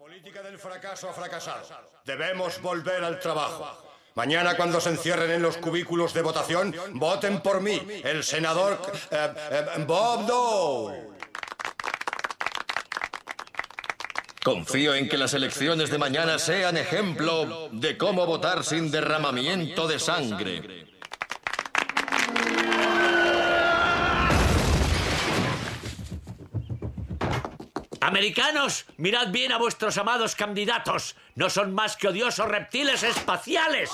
política del fracaso ha fracasado. Debemos volver al trabajo. Mañana, cuando se encierren en los cubículos de votación, voten por mí, el senador Bob Dole. Confío en que las elecciones de mañana sean ejemplo de cómo votar sin derramamiento de sangre. Americanos, mirad bien a vuestros amados candidatos. No son más que odiosos reptiles espaciales.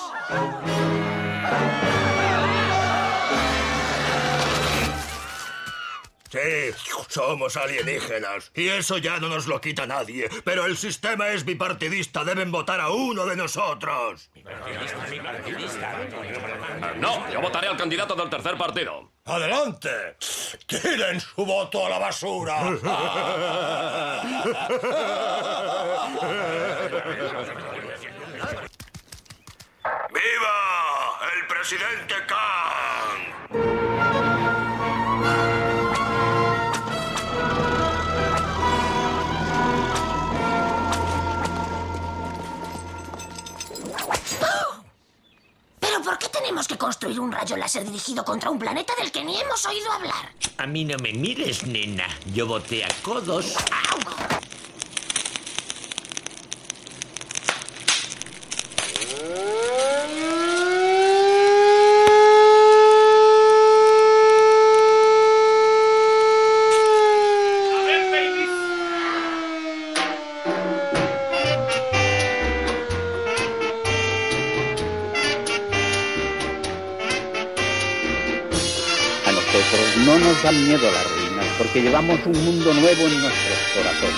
Sí, somos alienígenas. Y eso ya no nos lo quita nadie. Pero el sistema es bipartidista. Deben votar a uno de nosotros. No, yo votaré al candidato del tercer partido. ¡Adelante! ¡Tiren su voto a la basura! ¡Viva el presidente Kang! ¿Pero por qué tenemos que construir un rayo láser dirigido contra un planeta del que ni hemos oído hablar? A mí no me mires, nena. Yo voté a codos. ¡Au! No nos dan miedo las ruinas, porque llevamos un mundo nuevo en nuestros corazones.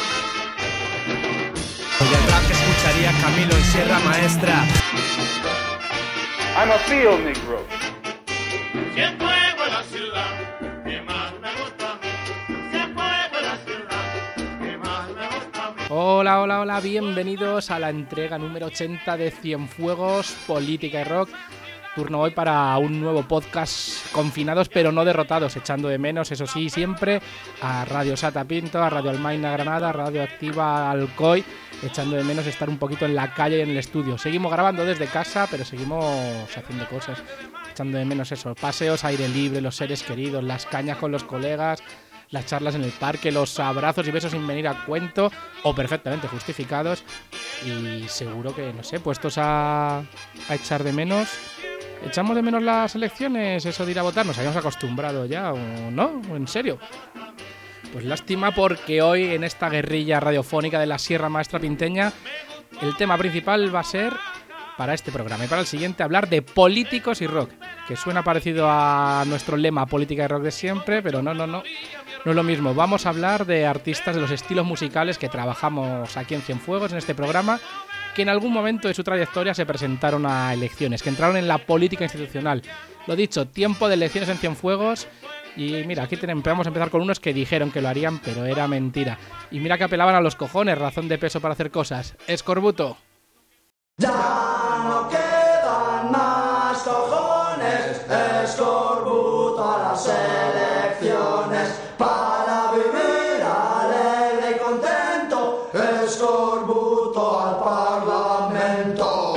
Y el rap que escucharía Camilo en Sierra Maestra. I'm a field negro. Si el fuego en la ciudad, que más me gusta a mí. Si el fuego en la ciudad, que más me gusta a mí. Hola, hola, hola, bienvenidos a la entrega número 80 de Cienfuegos, Política y Rock. Turno hoy para un nuevo podcast, confinados pero no derrotados, echando de menos, eso sí, siempre a Radio Sata Pinto, a Radio Almaina Granada, a Radio Activa Alcoy, echando de menos estar un poquito en la calle y en el estudio. Seguimos grabando desde casa, pero seguimos haciendo cosas, echando de menos eso, paseos, aire libre, los seres queridos, las cañas con los colegas, las charlas en el parque, los abrazos y besos sin venir a cuento o perfectamente justificados. Y seguro que, no sé, puestos a echar de menos... ¿Echamos de menos las elecciones? Eso de ir a votar, ¿nos habíamos acostumbrado ya o no? ¿En serio? Pues lástima, porque hoy en esta guerrilla radiofónica de la Sierra Maestra Pinteña el tema principal va a ser, para este programa y para el siguiente, hablar de políticos y rock, que suena parecido a nuestro lema política y rock de siempre, pero no es lo mismo. Vamos a hablar de artistas de los estilos musicales que trabajamos aquí en Cienfuegos, en este programa, que en algún momento de su trayectoria se presentaron a elecciones, que entraron en la política institucional. Lo dicho, tiempo de elecciones en Cienfuegos. Y mira, aquí vamos a empezar con unos que dijeron que lo harían, pero era mentira. Y mira que apelaban a los cojones, razón de peso para hacer cosas. Escorbuto. Ya no quedan más cojones, escorbuto a las elecciones, para vivir alegre y contento, escorbuto al Parlamento.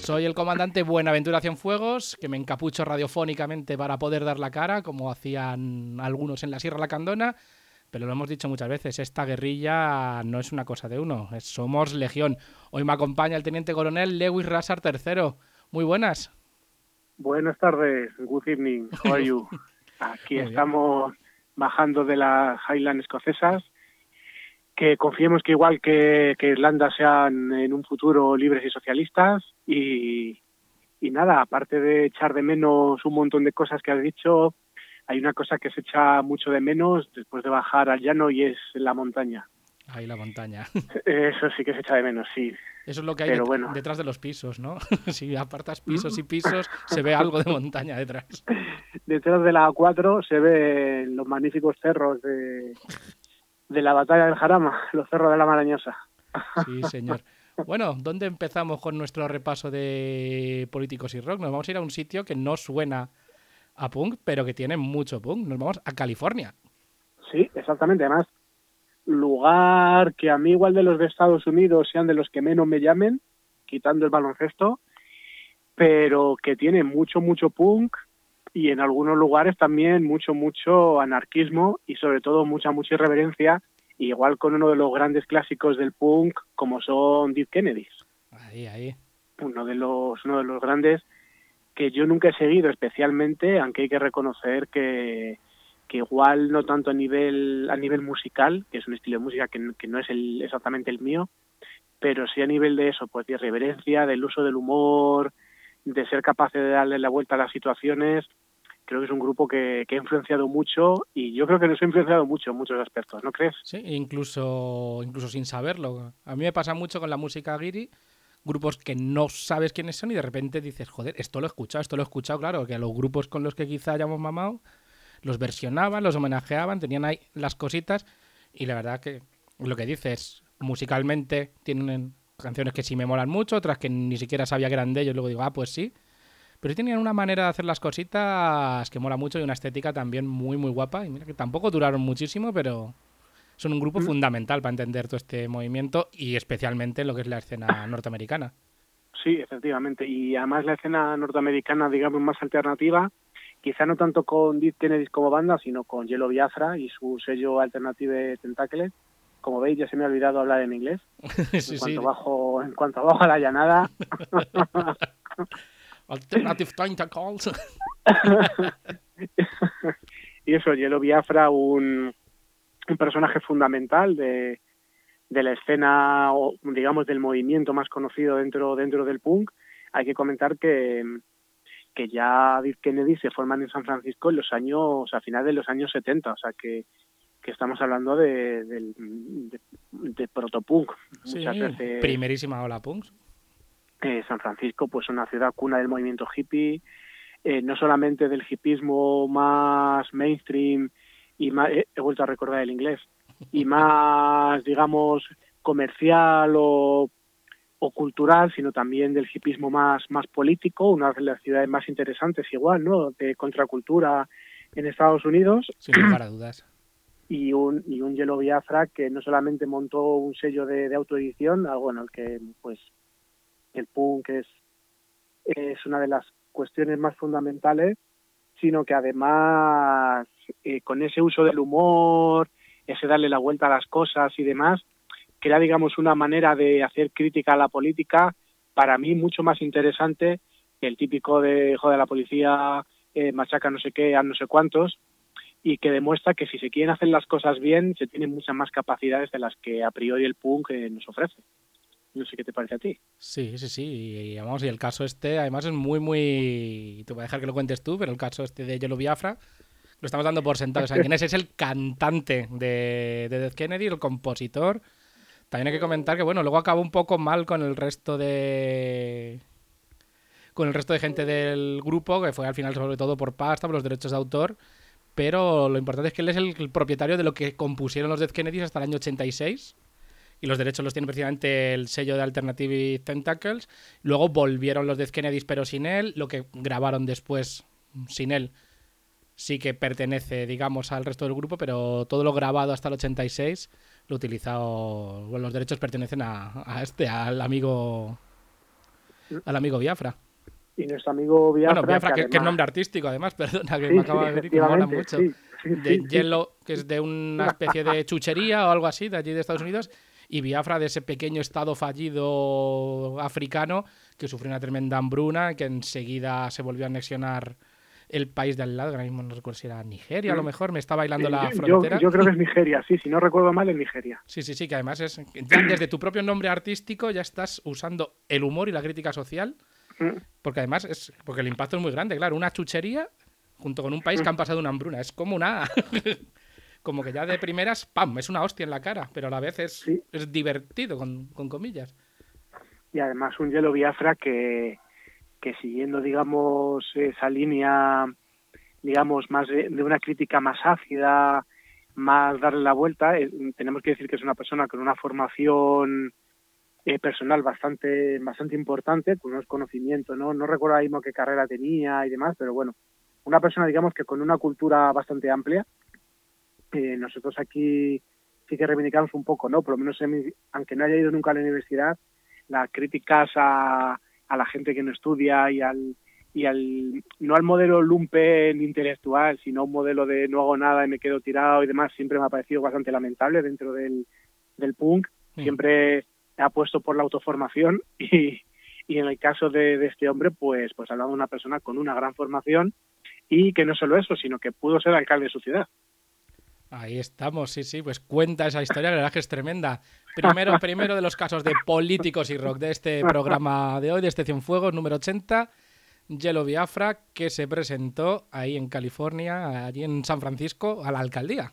Soy el comandante Buenaventura Cienfuegos, que me encapucho radiofónicamente para poder dar la cara, como hacían algunos en la Sierra Lacandona, pero lo hemos dicho muchas veces, esta guerrilla no es una cosa de uno, somos legión. Hoy me acompaña el teniente coronel Lewis Rassar III. Muy buenas. Buenas tardes, good evening, how are you? Aquí estamos bajando de las Highlands escocesas, que confiemos que igual que Irlanda sean en un futuro libres y socialistas, y nada, aparte de echar de menos un montón de cosas que has dicho, hay una cosa que se echa mucho de menos después de bajar al llano y es la montaña. Ahí la montaña. Eso sí que se echa de menos, sí. Eso es lo que hay detrás de los pisos, ¿no? Si apartas pisos y pisos, se ve algo de montaña detrás. Detrás de la A4 se ven los magníficos cerros de la batalla del Jarama, los cerros de la Marañosa. Sí, señor. Bueno, ¿dónde empezamos con nuestro repaso de políticos y rock? Nos vamos a ir a un sitio que no suena a punk, pero que tiene mucho punk. Nos vamos a California. Sí, exactamente. Además, lugar que a mí, igual de los de Estados Unidos, sean de los que menos me llamen, quitando el baloncesto, pero que tiene mucho punk y en algunos lugares también mucho anarquismo y sobre todo mucha irreverencia, igual con uno de los grandes clásicos del punk como son Dead Kennedys. Ahí. Uno de los grandes que yo nunca he seguido especialmente, aunque hay que reconocer que igual no tanto a nivel musical, que es un estilo de música que no es exactamente el mío, pero sí a nivel de eso, pues de irreverencia, del uso del humor, de ser capaz de darle la vuelta a las situaciones. Creo que es un grupo que ha influenciado mucho y yo creo que nos ha influenciado mucho en muchos aspectos, ¿no crees? Sí, incluso sin saberlo. A mí me pasa mucho con la música guiri, grupos que no sabes quiénes son y de repente dices, joder, esto lo he escuchado, claro, que a los grupos con los que quizá hayamos mamado los versionaban, los homenajeaban, tenían ahí las cositas y la verdad que lo que dices, musicalmente tienen canciones que sí me molan mucho, otras que ni siquiera sabía que eran de ellos, luego digo, pues sí. Pero sí tenían una manera de hacer las cositas que mola mucho y una estética también muy guapa. Y mira que tampoco duraron muchísimo, pero son un grupo fundamental para entender todo este movimiento y especialmente lo que es la escena norteamericana. Sí, efectivamente. Y además la escena norteamericana, digamos, más alternativa, quizá no tanto con Dead Kennedys como banda, sino con Yellow Biafra y su sello Alternative Tentacle. Como veis, ya se me ha olvidado hablar en inglés. En cuanto bajo a la llanada. Alternative Tentacles. Y eso, Yellow Biafra, un personaje fundamental de la escena, o digamos, del movimiento más conocido dentro del punk. Hay que comentar que ya Dead Kennedy se forman en San Francisco a finales de los años 70, o sea que estamos hablando de protopunk. Sí, primerísima ola punk. San Francisco, pues una ciudad cuna del movimiento hippie, no solamente del hippismo más mainstream y más, he vuelto a recordar el inglés, y más, digamos, comercial o cultural, sino también del hippismo más político, una de las ciudades más interesantes igual, ¿no?, de contracultura en Estados Unidos. Sin lugar a dudas. Y un Yellow Biafra que no solamente montó un sello de autoedición, algo en el que pues el punk es una de las cuestiones más fundamentales, sino que además con ese uso del humor, ese darle la vuelta a las cosas y demás, que era, digamos, una manera de hacer crítica a la política, para mí mucho más interesante que el típico de, joder, la policía machaca no sé qué a no sé cuántos, y que demuestra que si se quieren hacer las cosas bien, se tienen muchas más capacidades de las que a priori el punk nos ofrece. No sé qué te parece a ti. Sí. Y vamos, y el caso este, además es muy... Te voy a dejar que lo cuentes tú, pero el caso este de Yellow Biafra lo estamos dando por sentado. O sea, ¿quién es el cantante de Dead Kennedy, el compositor? También hay que comentar que, bueno, luego acabó un poco mal con el resto de gente del grupo, que fue al final sobre todo por pasta, por los derechos de autor. Pero lo importante es que él es el propietario de lo que compusieron los Dead Kennedys hasta el año 86. Y los derechos los tiene precisamente el sello de Alternative Tentacles. Luego volvieron los Dead Kennedys, pero sin él. Lo que grabaron después sin él sí que pertenece, digamos, al resto del grupo, pero todo lo grabado hasta el 86 lo utilizado... Bueno, los derechos pertenecen al amigo al amigo Biafra. Y nuestro amigo Biafra... Bueno, Biafra, que además... es nombre artístico, además, perdona, que sí, me acaba de venir, que mola mucho. Sí, de Yellow, que es de una especie de chuchería o algo así, de allí de Estados Unidos, y Biafra, de ese pequeño estado fallido africano que sufrió una tremenda hambruna, que enseguida se volvió a anexionar el país de al lado, que ahora mismo no recuerdo si era Nigeria, a lo mejor, me está bailando la frontera. Yo creo que es Nigeria, sí, si no recuerdo mal, es Nigeria. Sí, que además es ya desde tu propio nombre artístico ya estás usando el humor y la crítica social, porque además porque el impacto es muy grande, claro, una chuchería junto con un país que han pasado una hambruna, es como una... como que ya de primeras, ¡pam!, es una hostia en la cara, pero a la vez es divertido, con comillas. Y además un Yellow Biafra que siguiendo, digamos, esa línea, digamos, más de una crítica más ácida, más darle la vuelta, tenemos que decir que es una persona con una formación personal bastante importante, con unos conocimientos, no recuerdo ahora mismo qué carrera tenía y demás, pero bueno, una persona, digamos, que con una cultura bastante amplia. Nosotros aquí sí que reivindicamos un poco, ¿no? Por lo menos, aunque no haya ido nunca a la universidad, las críticas a la gente que no estudia y al no al modelo lumpen intelectual, sino un modelo de no hago nada y me quedo tirado y demás, siempre me ha parecido bastante lamentable dentro del punk. Siempre he apuesto por la autoformación y en el caso de este hombre, pues hablamos de una persona con una gran formación y que no solo eso, sino que pudo ser alcalde de su ciudad. Ahí estamos, sí, pues cuenta esa historia, la verdad que es tremenda. Primero de los casos de políticos y rock de este programa de hoy, de este Cienfuegos número 80, Yellow Biafra, que se presentó ahí en California, allí en San Francisco, a la alcaldía.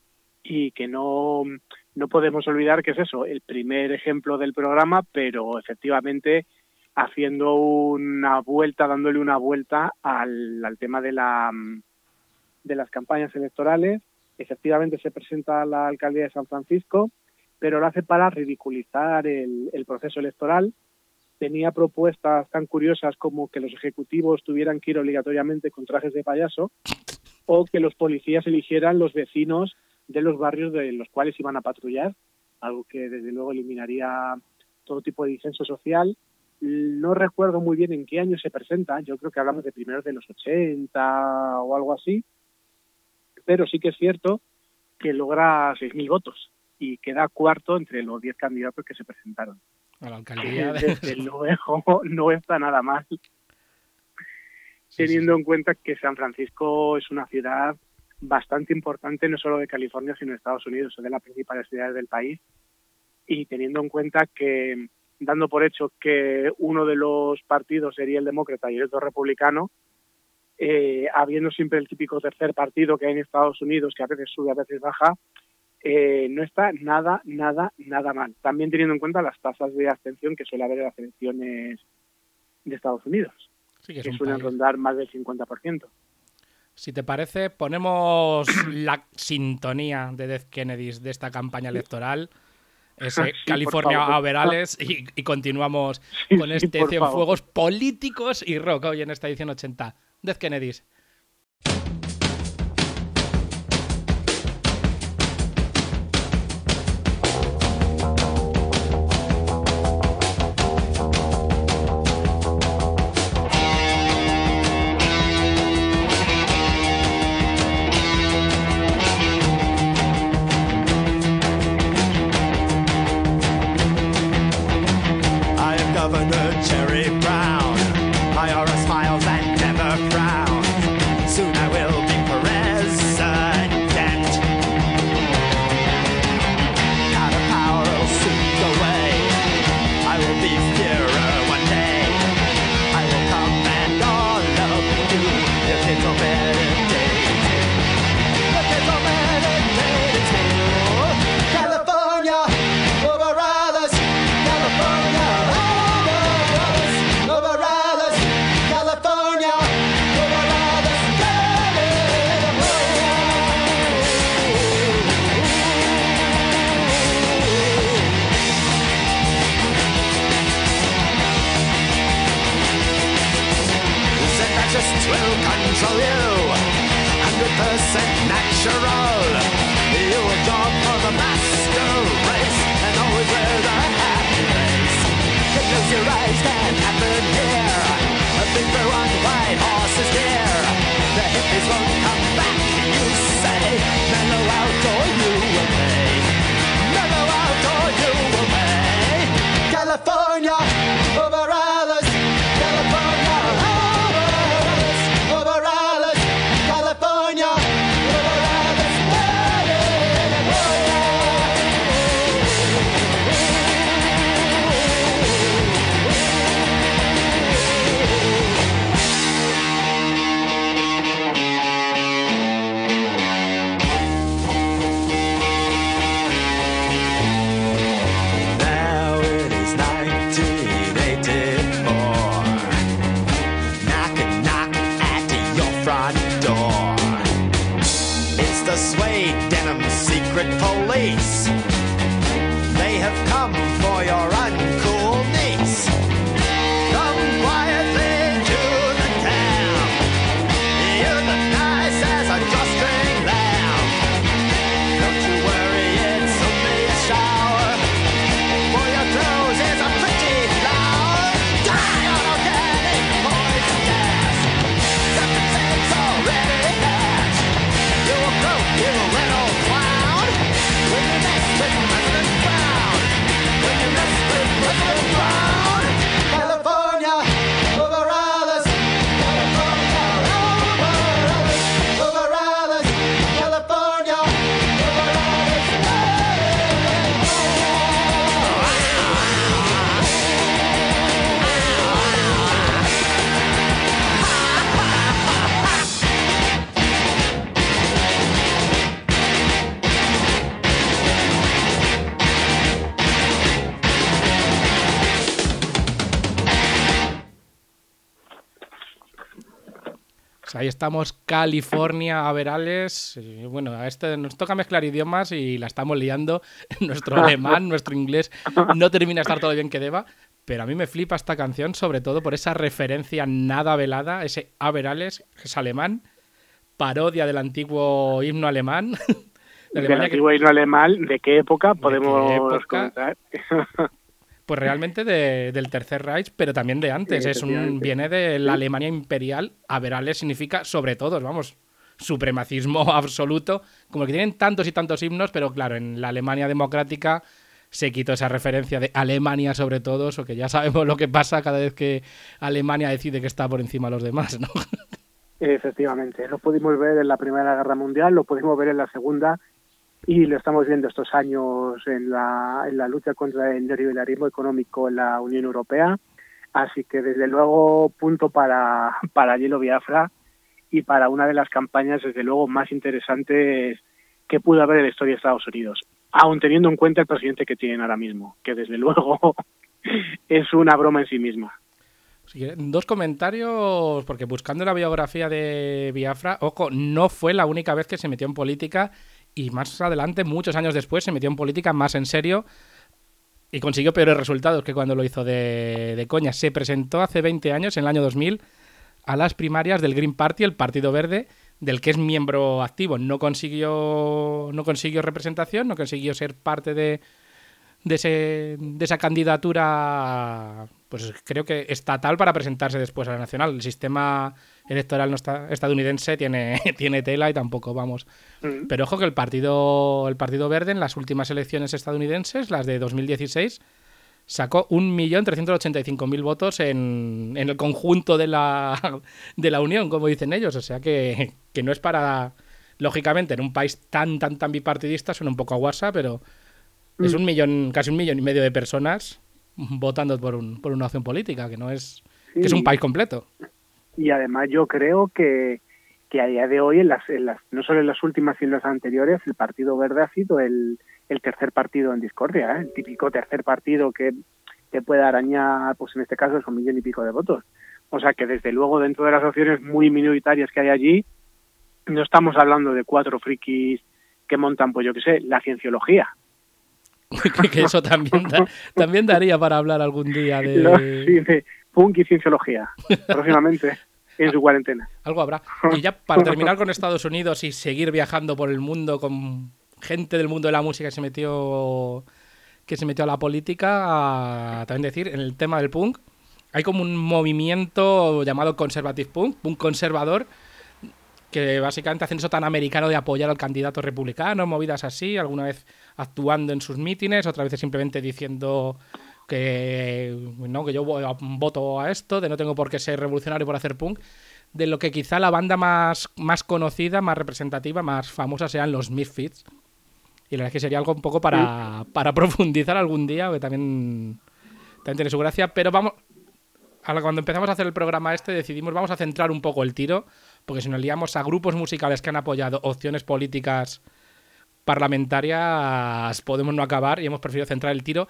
Y que no podemos olvidar que es eso, el primer ejemplo del programa, pero efectivamente haciendo dándole una vuelta al tema de las campañas electorales. Efectivamente se presenta a la alcaldía de San Francisco, pero lo hace para ridiculizar el proceso electoral. Tenía propuestas tan curiosas como que los ejecutivos tuvieran que ir obligatoriamente con trajes de payaso o que los policías eligieran los vecinos de los barrios de los cuales iban a patrullar, algo que desde luego eliminaría todo tipo de disenso social. No recuerdo muy bien en qué año se presenta, yo creo que hablamos de primeros de los 80 o algo así, pero sí que es cierto que logra 6.000 votos y queda cuarto entre los 10 candidatos que se presentaron. A la alcaldía. Desde luego no está nada mal, teniendo en cuenta que San Francisco es una ciudad bastante importante, no solo de California, sino de Estados Unidos, es de las principales ciudades del país, y teniendo en cuenta que, dando por hecho que uno de los partidos sería el demócrata y el otro republicano, habiendo siempre el típico tercer partido que hay en Estados Unidos, que a veces sube, a veces baja, no está nada mal. También teniendo en cuenta las tasas de abstención que suele haber en las elecciones de Estados Unidos, que suelen rondar más del 50%. Si te parece, ponemos la sintonía de Dead Kennedys de esta campaña electoral, ese sí, California Overales, y continuamos con este Cienfuegos políticos y rock hoy en esta edición 80. Dead Kennedys. Your eyes can't happen boys won't come back. You say, mellow out or you will pay. Mellow out or you will pay. California over Alice. California over Alice. Over Alice. California over Alice. Now it is 1984. Knock and knock at your front door. It's the suede denim secret police. They have come for your uncool niece. Come quietly to the town. You're the nice as a drawstring lamb. Don't you worry, it's only a shower. For your clothes is a pretty flower. Die on organic poison gas. Septic's already passed. You a broke, you a little clown. When you mess with President Brown. When you mess with President Brown. California over Alice. California over Alice. Over Alice. California over Pues ahí estamos, California, Averales. Bueno, a este nos toca mezclar idiomas y la estamos liando. Nuestro alemán, nuestro inglés no termina de estar todo bien que deba. Pero a mí me flipa esta canción, sobre todo por esa referencia nada velada, ese Averales, que es alemán, parodia del antiguo himno alemán. Del antiguo himno alemán, ¿de qué época podemos comentar? Pues realmente del Tercer Reich, pero también de antes. Viene de la Alemania imperial. Averales significa sobre todos, vamos, supremacismo absoluto. Como que tienen tantos y tantos himnos, pero claro, en la Alemania democrática se quitó esa referencia de Alemania sobre todos, o que ya sabemos lo que pasa cada vez que Alemania decide que está por encima de los demás, ¿no? Efectivamente, lo pudimos ver en la Primera Guerra Mundial, lo pudimos ver en la Segunda, y lo estamos viendo estos años en la lucha contra el neoliberalismo económico en la Unión Europea. Así que, desde luego, punto para Hielo Biafra y para una de las campañas, desde luego, más interesantes que pudo haber en la historia de Estados Unidos, aun teniendo en cuenta el presidente que tienen ahora mismo, que desde luego es una broma en sí misma. Dos comentarios, porque buscando la biografía de Biafra, ojo, no fue la única vez que se metió en política, y más adelante, muchos años después, se metió en política más en serio y consiguió peores resultados que cuando lo hizo de coña. Se presentó hace 20 años, en el año 2000, a las primarias del Green Party, el Partido Verde, del que es miembro activo. No consiguió representación, no consiguió ser parte de esa candidatura, pues creo que estatal, para presentarse después a la nacional. El sistema electoral estadounidense tiene tela y tampoco vamos. Pero ojo que el Partido Verde en las últimas elecciones estadounidenses, las de 2016, sacó 1.385.000 votos en el conjunto de la Unión, como dicen ellos. O sea que no es para... Lógicamente, en un país tan bipartidista suena un poco a WhatsApp, pero es casi 1,5 millones de personas votando por una opción política, que no es... Sí. Que es un país completo. Y además yo creo que a día de hoy, no solo en las últimas sino en las anteriores, el Partido Verde ha sido el tercer partido en discordia, el típico tercer partido que puede arañar, pues en este caso, es 1,5 millones de votos. O sea que, desde luego, dentro de las opciones muy minoritarias que hay allí, no estamos hablando de 4 frikis que montan, pues yo qué sé, la cienciología. Que eso también daría para hablar algún día de punk y cienciología, próximamente, en su cuarentena. Algo habrá. Y ya para terminar con Estados Unidos y seguir viajando por el mundo con gente del mundo de la música que se metió a la política, también decir, en el tema del punk, hay como un movimiento llamado conservative punk conservador, que básicamente hacen eso tan americano de apoyar al candidato republicano, movidas así, alguna vez actuando en sus mítines, otra vez simplemente diciendo que yo voto a esto, de no tengo por qué ser revolucionario por hacer punk, de lo que quizá la banda más conocida, más representativa, más famosa sean los Misfits. Y la verdad es que sería algo un poco para profundizar algún día, que también tiene su gracia, pero vamos... Ahora, cuando empezamos a hacer el programa decidimos vamos a centrar un poco el tiro, porque si nos liamos a grupos musicales que han apoyado opciones políticas parlamentarias, podemos no acabar, y hemos preferido centrar el tiro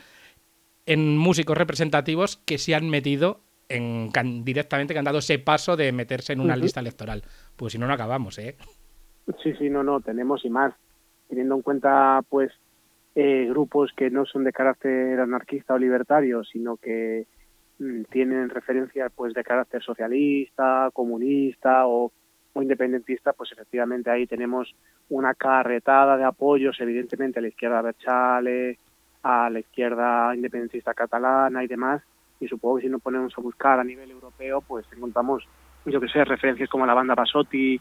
en músicos representativos que se han metido directamente, que han dado ese paso de meterse en una lista electoral. Pues si no, no acabamos, ¿eh? Sí, no, tenemos y más. Teniendo en cuenta, pues, grupos que no son de carácter anarquista o libertario, sino que tienen referencias pues de carácter socialista, comunista o independentista, pues efectivamente ahí tenemos una carretada de apoyos, evidentemente a la izquierda abertzale, a la izquierda independentista catalana y demás, y supongo que si nos ponemos a buscar a nivel europeo, pues encontramos, yo que sé, referencias como la banda Basotti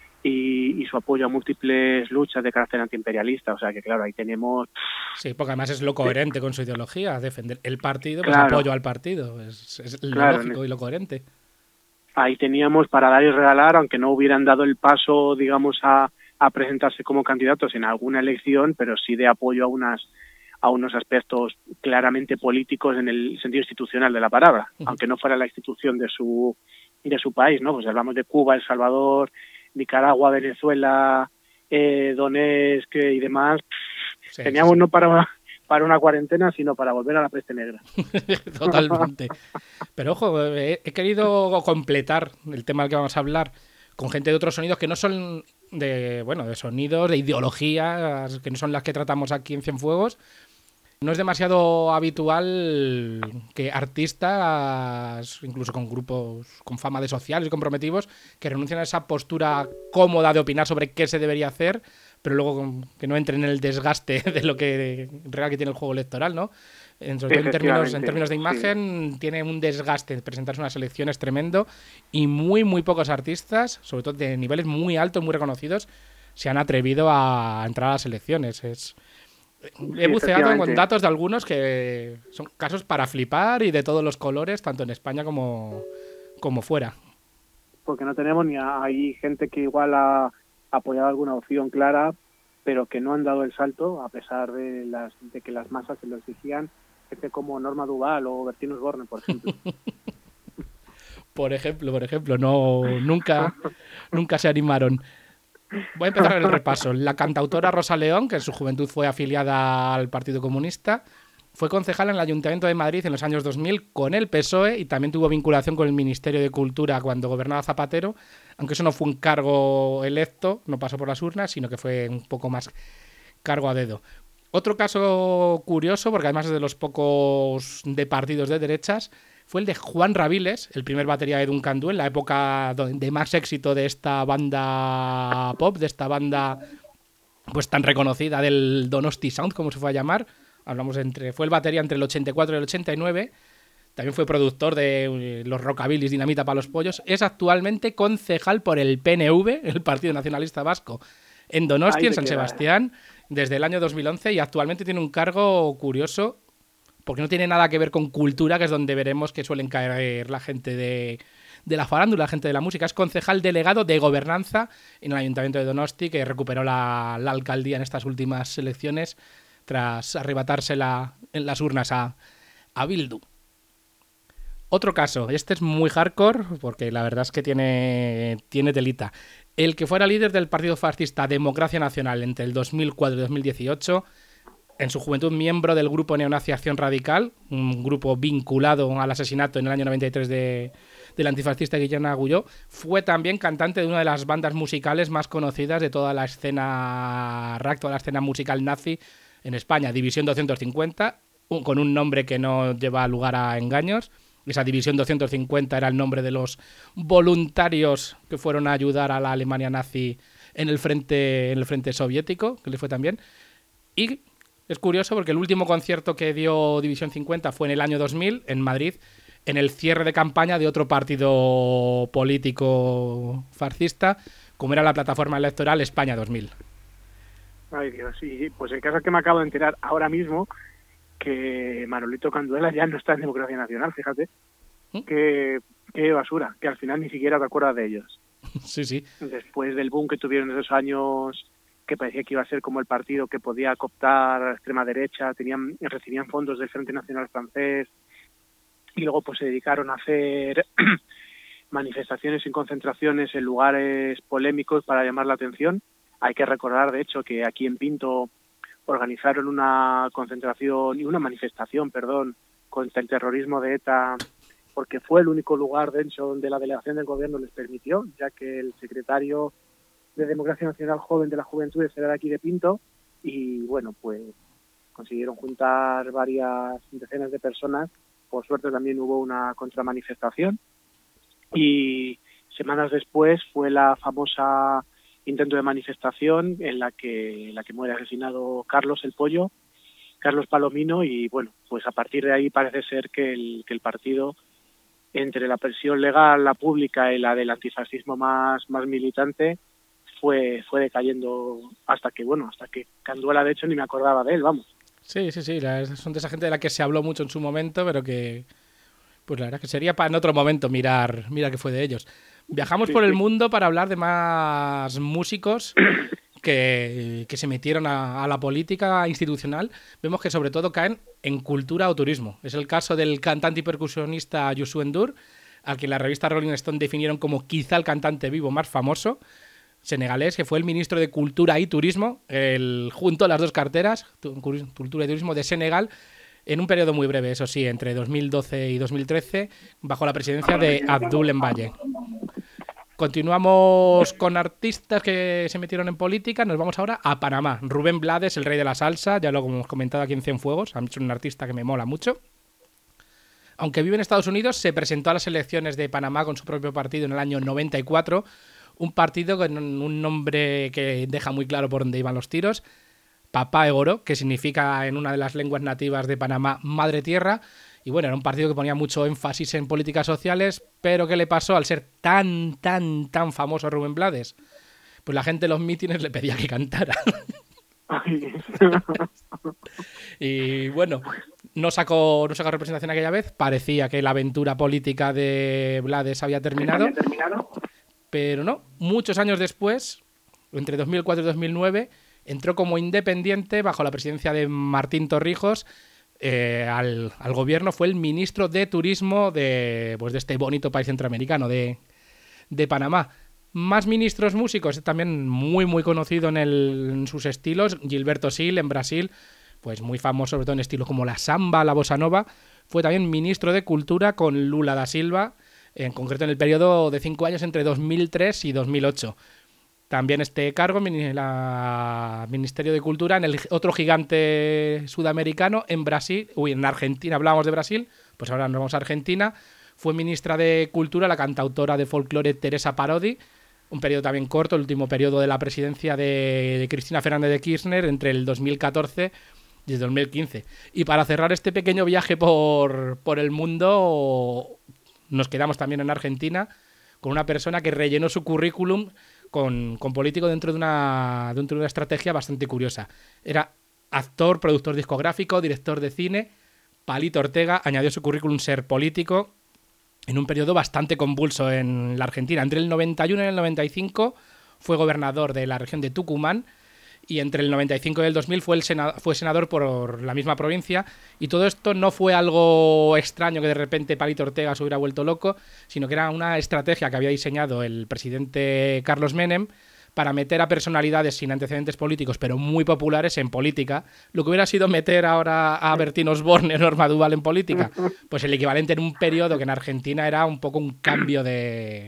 y su apoyo a múltiples luchas de carácter antiimperialista, o sea que claro, ahí tenemos... Sí, porque además es lo coherente con su ideología, defender el partido, pues claro, apoyo al partido, es lo lógico y lo coherente. Ahí teníamos para dar y regalar, aunque no hubieran dado el paso, digamos, a presentarse como candidatos en alguna elección, pero sí de apoyo a unos aspectos claramente políticos en el sentido institucional de la palabra, aunque no fuera la institución de su país, ¿no? Pues hablamos de Cuba, El Salvador, Nicaragua, Venezuela, Donetsk y demás. Sí, teníamos no para una cuarentena, sino para volver a la peste negra. Totalmente. Pero ojo, he querido completar el tema del que vamos a hablar con gente de otros sonidos que no son de sonidos, de ideologías, que no son las que tratamos aquí en Cienfuegos. No es demasiado habitual que artistas, incluso con grupos con fama de sociales y comprometidos, que renuncien a esa postura cómoda de opinar sobre qué se debería hacer, pero luego que no entren en el desgaste de lo que real que tiene el juego electoral, ¿no? En términos de imagen, tiene un desgaste presentarse unas elecciones tremendo, y muy pocos artistas, sobre todo de niveles muy altos, muy reconocidos, se han atrevido a entrar a las elecciones. He buceado con datos de algunos que son casos para flipar y de todos los colores, tanto en España como fuera. Porque no tenemos hay gente que igual ha apoyado alguna opción clara, pero que no han dado el salto, a pesar de que las masas se lo exigían, gente como Norma Duval o Bertín Osborne, por ejemplo. Por ejemplo, nunca se animaron. Voy a empezar el repaso. La cantautora Rosa León, que en su juventud fue afiliada al Partido Comunista, fue concejala en el Ayuntamiento de Madrid en los años 2000 con el PSOE y también tuvo vinculación con el Ministerio de Cultura cuando gobernaba Zapatero, aunque eso no fue un cargo electo, no pasó por las urnas, sino que fue un poco más cargo a dedo. Otro caso curioso, porque además es de los pocos de partidos de derechas, fue el de Juan Rabiles, el primer batería de Duncan Du, en la época de más éxito de esta banda pop, de esta banda pues tan reconocida del Donosti Sound, como se fue a llamar. Fue el batería entre el 84 y el 89. También fue productor de los Rockabilis, Dinamita para los Pollos. Es actualmente concejal por el PNV, el Partido Nacionalista Vasco, en Donosti, en San Sebastián, desde el año 2011, y actualmente tiene un cargo curioso porque no tiene nada que ver con cultura, que es donde veremos que suelen caer la gente de la farándula, la gente de la música. Es concejal delegado de gobernanza en el Ayuntamiento de Donosti, que recuperó la alcaldía en estas últimas elecciones tras arrebatársela en las urnas a Bildu. Otro caso, este es muy hardcore, porque la verdad es que tiene telita. El que fuera líder del partido fascista Democracia Nacional entre el 2004 y 2018... en su juventud miembro del grupo neonazi Acción Radical, un grupo vinculado al asesinato en el año 93 del antifascista Guillem Agulló, fue también cantante de una de las bandas musicales más conocidas de toda la escena rock, toda la escena musical nazi en España, División 250, con un nombre que no lleva lugar a engaños. Esa División 250 era el nombre de los voluntarios que fueron a ayudar a la Alemania nazi en el frente soviético, que le fue también. Y es curioso porque el último concierto que dio División 50 fue en el año 2000, en Madrid, en el cierre de campaña de otro partido político fascista, como era la plataforma electoral España 2000. Ay, Dios, sí, pues el caso es que me acabo de enterar ahora mismo que Manolito Canduela ya no está en Democracia Nacional, fíjate. Qué basura, que al final ni siquiera te acuerdas de ellos. Sí, sí. Después del boom que tuvieron esos años, que parecía que iba a ser como el partido que podía cooptar a la extrema derecha, recibían fondos del Frente Nacional Francés, y luego pues se dedicaron a hacer manifestaciones y concentraciones en lugares polémicos para llamar la atención. Hay que recordar, de hecho, que aquí en Pinto organizaron una concentración y una manifestación, contra el terrorismo de ETA, porque fue el único lugar, de hecho, donde la delegación del gobierno les permitió, ya que el secretario de Democracia Nacional Joven de la Juventud era de aquí de Pinto, y bueno, pues consiguieron juntar varias decenas de personas. Por suerte también hubo una contramanifestación, y semanas después fue la famosa intento de manifestación en la que muere asesinado Carlos el Pollo, Carlos Palomino, y bueno, pues a partir de ahí parece ser que el partido, entre la presión legal, la pública y la del antifascismo más militante, fue decayendo hasta que Canduela, de hecho, ni me acordaba de él, vamos. Sí, son de esa gente de la que se habló mucho en su momento, pero que, pues la verdad que sería para en otro momento mirar qué fue de ellos. Viajamos por el mundo para hablar de más músicos que se metieron a la política institucional. Vemos que sobre todo caen en cultura o turismo. Es el caso del cantante y percusionista Youssou N'Dour, al que la revista Rolling Stone definieron como quizá el cantante vivo más famoso, senegalés, que fue el ministro de Cultura y Turismo, junto a las dos carteras, Cultura y Turismo de Senegal, en un periodo muy breve, eso sí, entre 2012 y 2013, bajo la presidencia de Abdoul Mbaye. Continuamos con artistas que se metieron en política. Nos vamos ahora a Panamá. Rubén Blades, el rey de la salsa, ya lo hemos comentado aquí en Cienfuegos, es un artista que me mola mucho. Aunque vive en Estados Unidos, se presentó a las elecciones de Panamá con su propio partido en el año 94, un partido con un nombre que deja muy claro por dónde iban los tiros, Papá Egoro, que significa en una de las lenguas nativas de Panamá Madre Tierra. Y bueno, era un partido que ponía mucho énfasis en políticas sociales, pero ¿qué le pasó al ser tan famoso Rubén Blades? Pues la gente en los mítines le pedía que cantara. Y bueno, no sacó representación aquella vez. Parecía que la aventura política de Blades había terminado. Pero no, muchos años después, entre 2004 y 2009, entró como independiente bajo la presidencia de Martín Torrijos. Al gobierno, fue el ministro de Turismo de este bonito país centroamericano de Panamá. Más ministros músicos, también muy conocido en sus estilos. Gilberto Gil en Brasil, pues muy famoso sobre todo en estilos como la samba, la bossa nova. Fue también ministro de Cultura con Lula da Silva, en concreto en el periodo de 5 años entre 2003 y 2008. También este cargo, el Ministerio de Cultura, en el otro gigante sudamericano, en Argentina. Hablábamos de Brasil, pues ahora nos vamos a Argentina. Fue ministra de Cultura la cantautora de folclore Teresa Parodi, un periodo también corto, el último periodo de la presidencia de Cristina Fernández de Kirchner entre el 2014 y el 2015. Y para cerrar este pequeño viaje por el mundo, nos quedamos también en Argentina con una persona que rellenó su currículum con político dentro de una estrategia bastante curiosa. Era actor, productor discográfico, director de cine. Palito Ortega añadió a su currículum ser político en un periodo bastante convulso en la Argentina. Entre el 91 y el 95 fue gobernador de la región de Tucumán, y entre el 95 y el 2000 fue senador por la misma provincia. Y todo esto no fue algo extraño que de repente Palito Ortega se hubiera vuelto loco, sino que era una estrategia que había diseñado el presidente Carlos Menem para meter a personalidades sin antecedentes políticos, pero muy populares, en política. Lo que hubiera sido meter ahora a Bertín Osborne, Norma Duval en política, pues el equivalente en un periodo que en Argentina era un poco un cambio de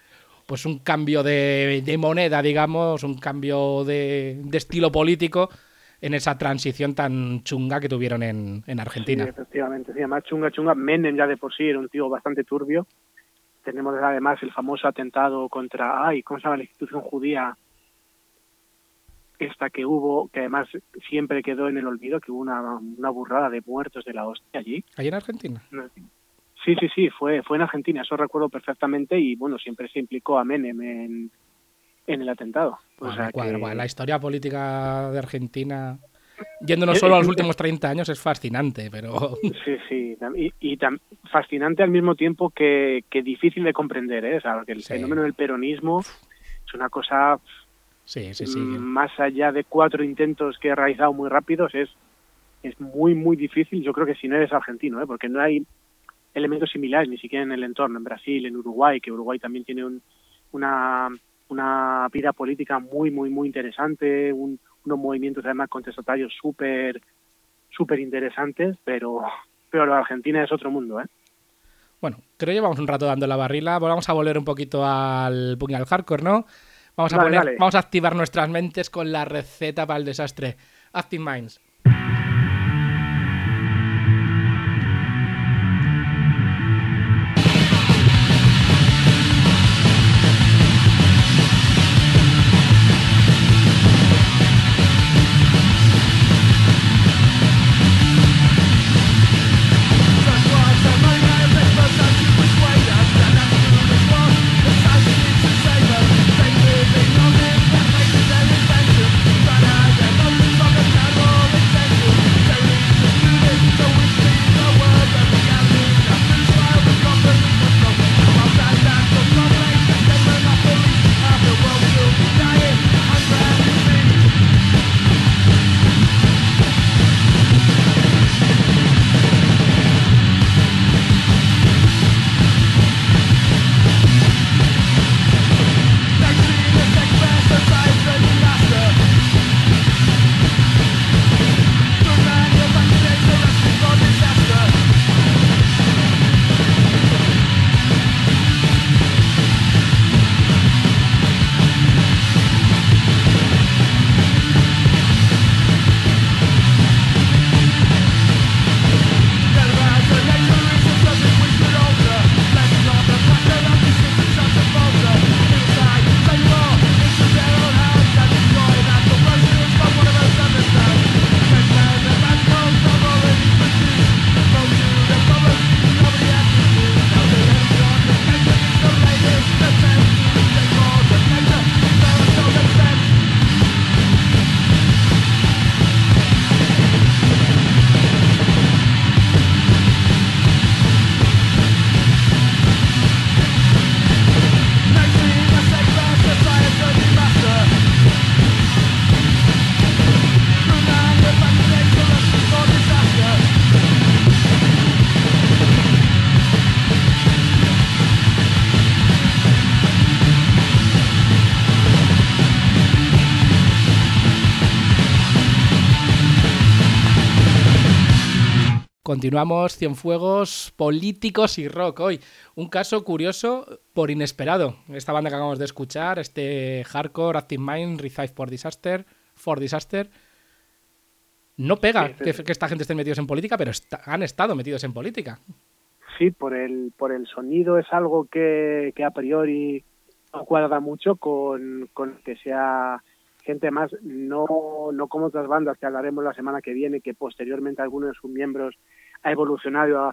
moneda, digamos, un cambio de estilo político en esa transición tan chunga que tuvieron en Argentina. Sí, efectivamente, sí, además chunga. Menem ya de por sí era un tío bastante turbio. Tenemos además el famoso atentado contra, ¿cómo se llama la institución judía? Esta que hubo, que además siempre quedó en el olvido, que hubo una burrada de muertos de la hostia allí. ¿Allí en Argentina? Sí, fue en Argentina, eso recuerdo perfectamente, y bueno, siempre se implicó a Menem en el atentado. O sea Bueno, que... la historia política de Argentina, yéndonos solo a los últimos 30 años, es fascinante, pero... Sí, y fascinante al mismo tiempo que difícil de comprender, ¿eh? O sea, porque el fenómeno del peronismo es una cosa... Sí. Más allá de 4 intentos que he realizado muy rápidos, es muy, muy difícil. Yo creo que si no eres argentino, porque no hay elementos similares ni siquiera en el entorno, en Brasil, en Uruguay, que Uruguay también tiene una vida política muy, muy, muy interesante, unos movimientos además contestatarios súper interesantes, pero lo de Argentina es otro mundo, ¿eh? Bueno, creo que llevamos un rato dando la barrila. Vamos a volver un poquito al punk y al hardcore, ¿no? Vamos a activar nuestras mentes con la receta para el desastre. Active Minds. Continuamos, Cienfuegos, políticos y rock. Hoy, un caso curioso por inesperado. Esta banda que acabamos de escuchar, este hardcore, Active Mind, Recife for Disaster, no pega que esta gente esté metidos en política, pero han estado metidos en política. Sí, por el sonido es algo que a priori no cuadra mucho con que sea gente más, no como otras bandas que hablaremos la semana que viene, que posteriormente alguno de sus miembros ha evolucionado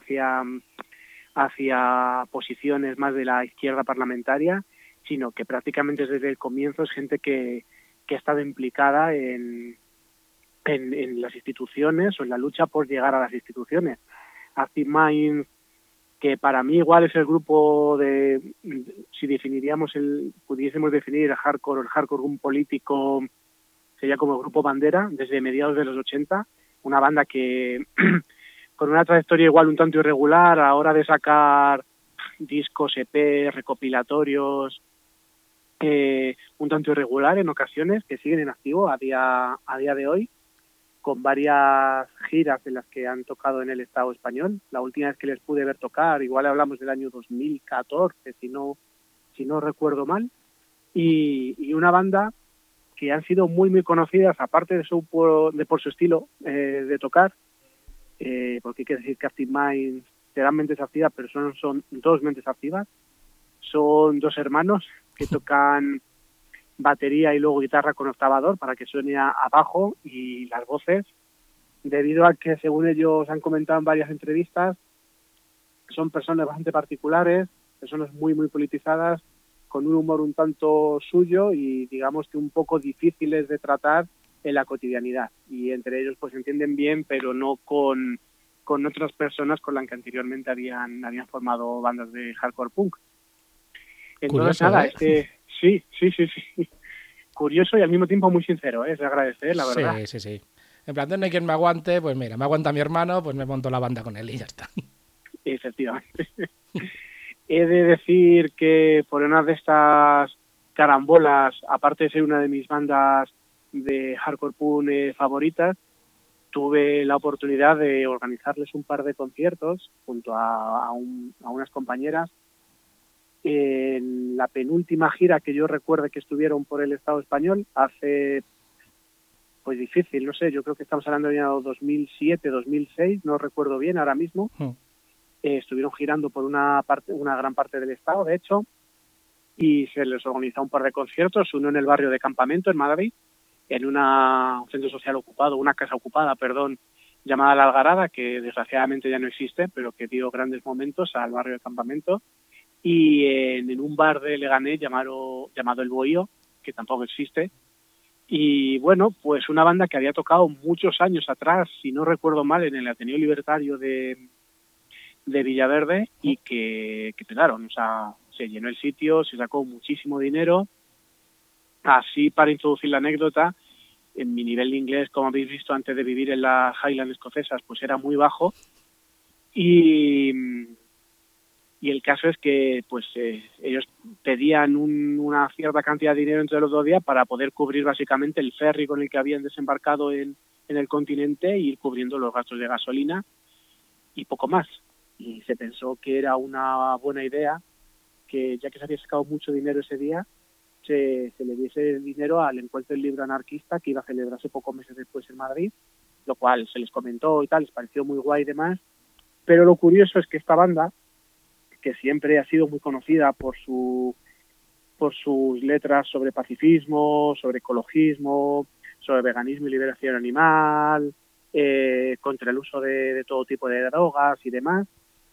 hacia posiciones más de la izquierda parlamentaria, sino que prácticamente desde el comienzo es gente que ha estado implicada en las instituciones o en la lucha por llegar a las instituciones. Active Mind, que para mí igual es el grupo de, si pudiésemos definir el hardcore un político, sería como el grupo bandera desde mediados de los 80, una banda que con una trayectoria igual un tanto irregular a la hora de sacar discos, EP, recopilatorios, un tanto irregular en ocasiones, que siguen en activo a día de hoy, con varias giras en las que han tocado en el Estado español. La última vez que les pude ver tocar, igual hablamos del año 2014, si no recuerdo mal, y una banda que han sido muy muy conocidas, aparte por su estilo de tocar, porque hay que decir que Active Mind te dan mentes activas, pero son dos mentes activas, son dos hermanos que tocan batería y luego guitarra con octavador para que suene abajo, y las voces, debido a que según ellos han comentado en varias entrevistas, son personas bastante particulares, personas muy muy politizadas, con un humor un tanto suyo y digamos que un poco difíciles de tratar en la cotidianidad. Y entre ellos pues se entienden bien, pero no con otras personas con las que anteriormente habían formado bandas de hardcore punk. Entonces, curioso, nada, ¿eh? Sí. Curioso y al mismo tiempo muy sincero, es de agradecer, la verdad. Sí. En plan, no hay quien me aguante, pues mira, me aguanta mi hermano, pues me monto la banda con él y ya está. Efectivamente. He de decir que por una de estas carambolas, aparte de ser una de mis bandas de hardcore punk favoritas, tuve la oportunidad de organizarles un par de conciertos junto a unas compañeras en la penúltima gira que yo recuerde que estuvieron por el Estado español hace, pues difícil, no sé, yo creo que estamos hablando del año 2007, 2006, no recuerdo bien ahora mismo. Estuvieron girando por una gran parte del Estado, de hecho, y se les organizó un par de conciertos, uno en el barrio de Campamento, en Madrid, en un centro social ocupado, una casa ocupada, perdón, llamada La Algarada, que desgraciadamente ya no existe, pero que dio grandes momentos al barrio de Campamento, y en un bar de Leganés llamado El Bohío, que tampoco existe. Y bueno, pues una banda que había tocado muchos años atrás, si no recuerdo mal, en el Ateneo Libertario de Villaverde, y que pegaron, o sea, se llenó el sitio, se sacó muchísimo dinero. Así, para introducir la anécdota, en mi nivel de inglés, como habéis visto antes de vivir en las Highlands escocesas, pues era muy bajo, y el caso es que pues ellos pedían una cierta cantidad de dinero entre los 2 días para poder cubrir básicamente el ferry con el que habían desembarcado en el continente e ir cubriendo los gastos de gasolina y poco más. Y se pensó que era una buena idea que, ya que se había sacado mucho dinero ese día, se le diese el dinero al Encuentro del Libro Anarquista, que iba a celebrarse pocos meses después en Madrid, lo cual se les comentó y tal, les pareció muy guay y demás. Pero lo curioso es que esta banda, que siempre ha sido muy conocida por sus letras sobre pacifismo, sobre ecologismo, sobre veganismo y liberación animal, contra el uso de todo tipo de drogas y demás,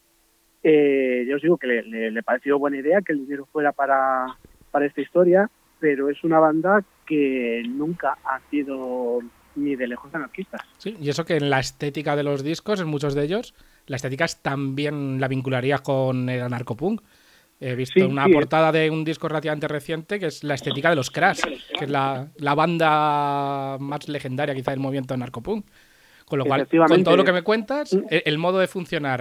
yo os digo que le pareció buena idea que el dinero fuera para esta historia, pero es una banda que nunca ha sido ni de lejos anarquistas. Sí, y eso que en la estética de los discos, en muchos de ellos, la estética también la vincularía con el anarcopunk. He visto una portada de un disco relativamente reciente que es la estética de los Crash, que es la banda más legendaria quizá del movimiento anarcopunk. Con lo cual, con todo lo que me cuentas, el modo de funcionar,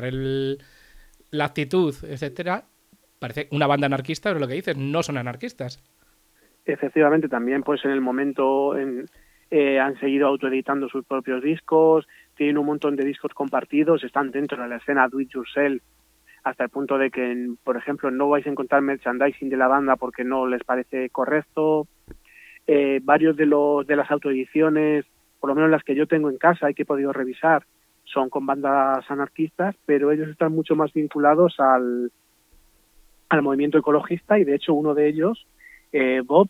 la actitud, etcétera, parece una banda anarquista, pero lo que dices, no son anarquistas. Efectivamente, también pues en el momento han seguido autoeditando sus propios discos, tienen un montón de discos compartidos, están dentro de la escena do it yourself, hasta el punto de que, por ejemplo, no vais a encontrar merchandising de la banda porque no les parece correcto. Varios de las autoediciones, por lo menos las que yo tengo en casa y que he podido revisar, son con bandas anarquistas, pero ellos están mucho más vinculados al movimiento ecologista, y de hecho uno de ellos, Bob,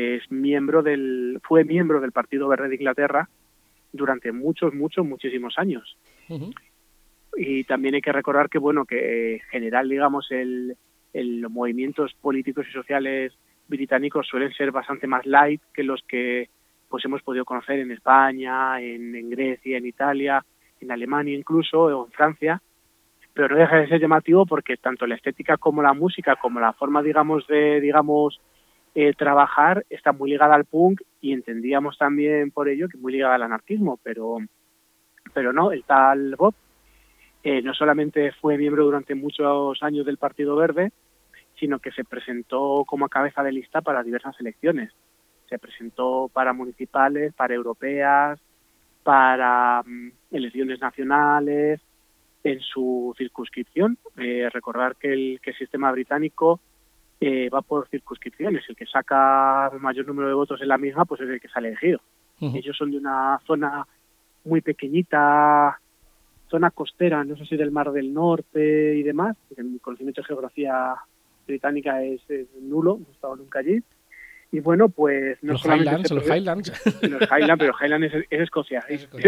fue miembro del Partido Verde de Inglaterra durante muchísimos años. Uh-huh. Y también hay que recordar que, bueno, que en general, digamos, los movimientos políticos y sociales británicos suelen ser bastante más light que los que pues hemos podido conocer en España, en Grecia, en Italia, en Alemania incluso, o en Francia, pero no deja de ser llamativo porque tanto la estética como la música, como la forma, digamos, de trabajar, está muy ligada al punk, y entendíamos también por ello que muy ligada al anarquismo, pero no, el tal Bob no solamente fue miembro durante muchos años del Partido Verde, sino que se presentó como cabeza de lista para diversas elecciones. Se presentó para municipales, para europeas, para elecciones nacionales, en su circunscripción. Recordar que el sistema británico va por circunscripciones. El que saca el mayor número de votos en la misma, pues es el que sale elegido. Uh-huh. Ellos son de una zona muy pequeñita, zona costera, no sé si del Mar del Norte y demás, porque mi conocimiento de geografía británica es nulo, no he estado nunca allí. Y bueno, pues no los solamente Highlands, los Highlands. Los Highlands, pero Highlands es Escocia.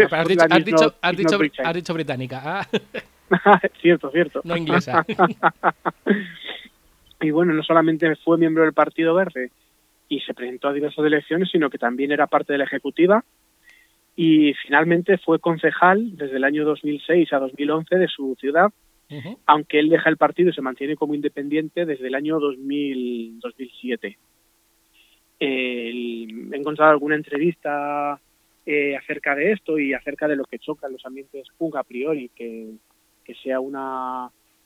Has dicho británica. Cierto. No inglesa. Y bueno, no solamente fue miembro del Partido Verde y se presentó a diversas elecciones, sino que también era parte de la ejecutiva y finalmente fue concejal desde el año 2006 a 2011 de su ciudad, aunque él deja el partido y se mantiene como independiente desde el año 2007. He encontrado alguna entrevista acerca de esto y acerca de lo que choca en los ambientes punk a priori, que sea una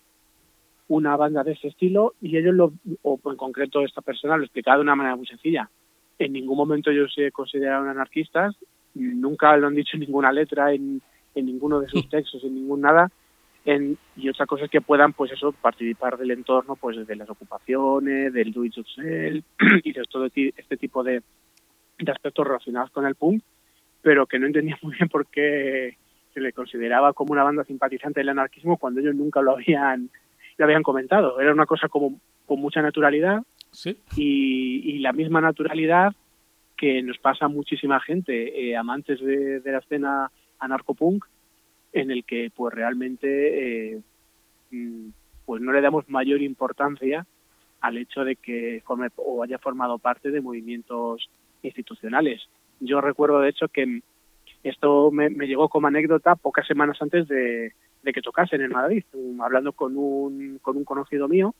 banda de ese estilo, y ellos, o en concreto esta persona, lo explicaba de una manera muy sencilla. En ningún momento ellos se consideraron anarquistas, nunca lo han dicho en ninguna letra, en ninguno de sus textos, en ningún nada, y otra cosa es que puedan, pues eso, participar del entorno, pues de las ocupaciones, del do it yourself y de todo este tipo de aspectos relacionados con el punk, pero que no entendía muy bien por qué se le consideraba como una banda simpatizante del anarquismo cuando ellos nunca lo habían comentado. Era una cosa como con mucha naturalidad, ¿sí? Y la misma naturalidad que nos pasa a muchísima gente, amantes de la escena anarcopunk, en el que pues realmente pues no le damos mayor importancia al hecho de que forme o haya formado parte de movimientos institucionales. Yo recuerdo de hecho que esto me llegó como anécdota pocas semanas antes de que tocasen en Madrid, hablando con un conocido mío,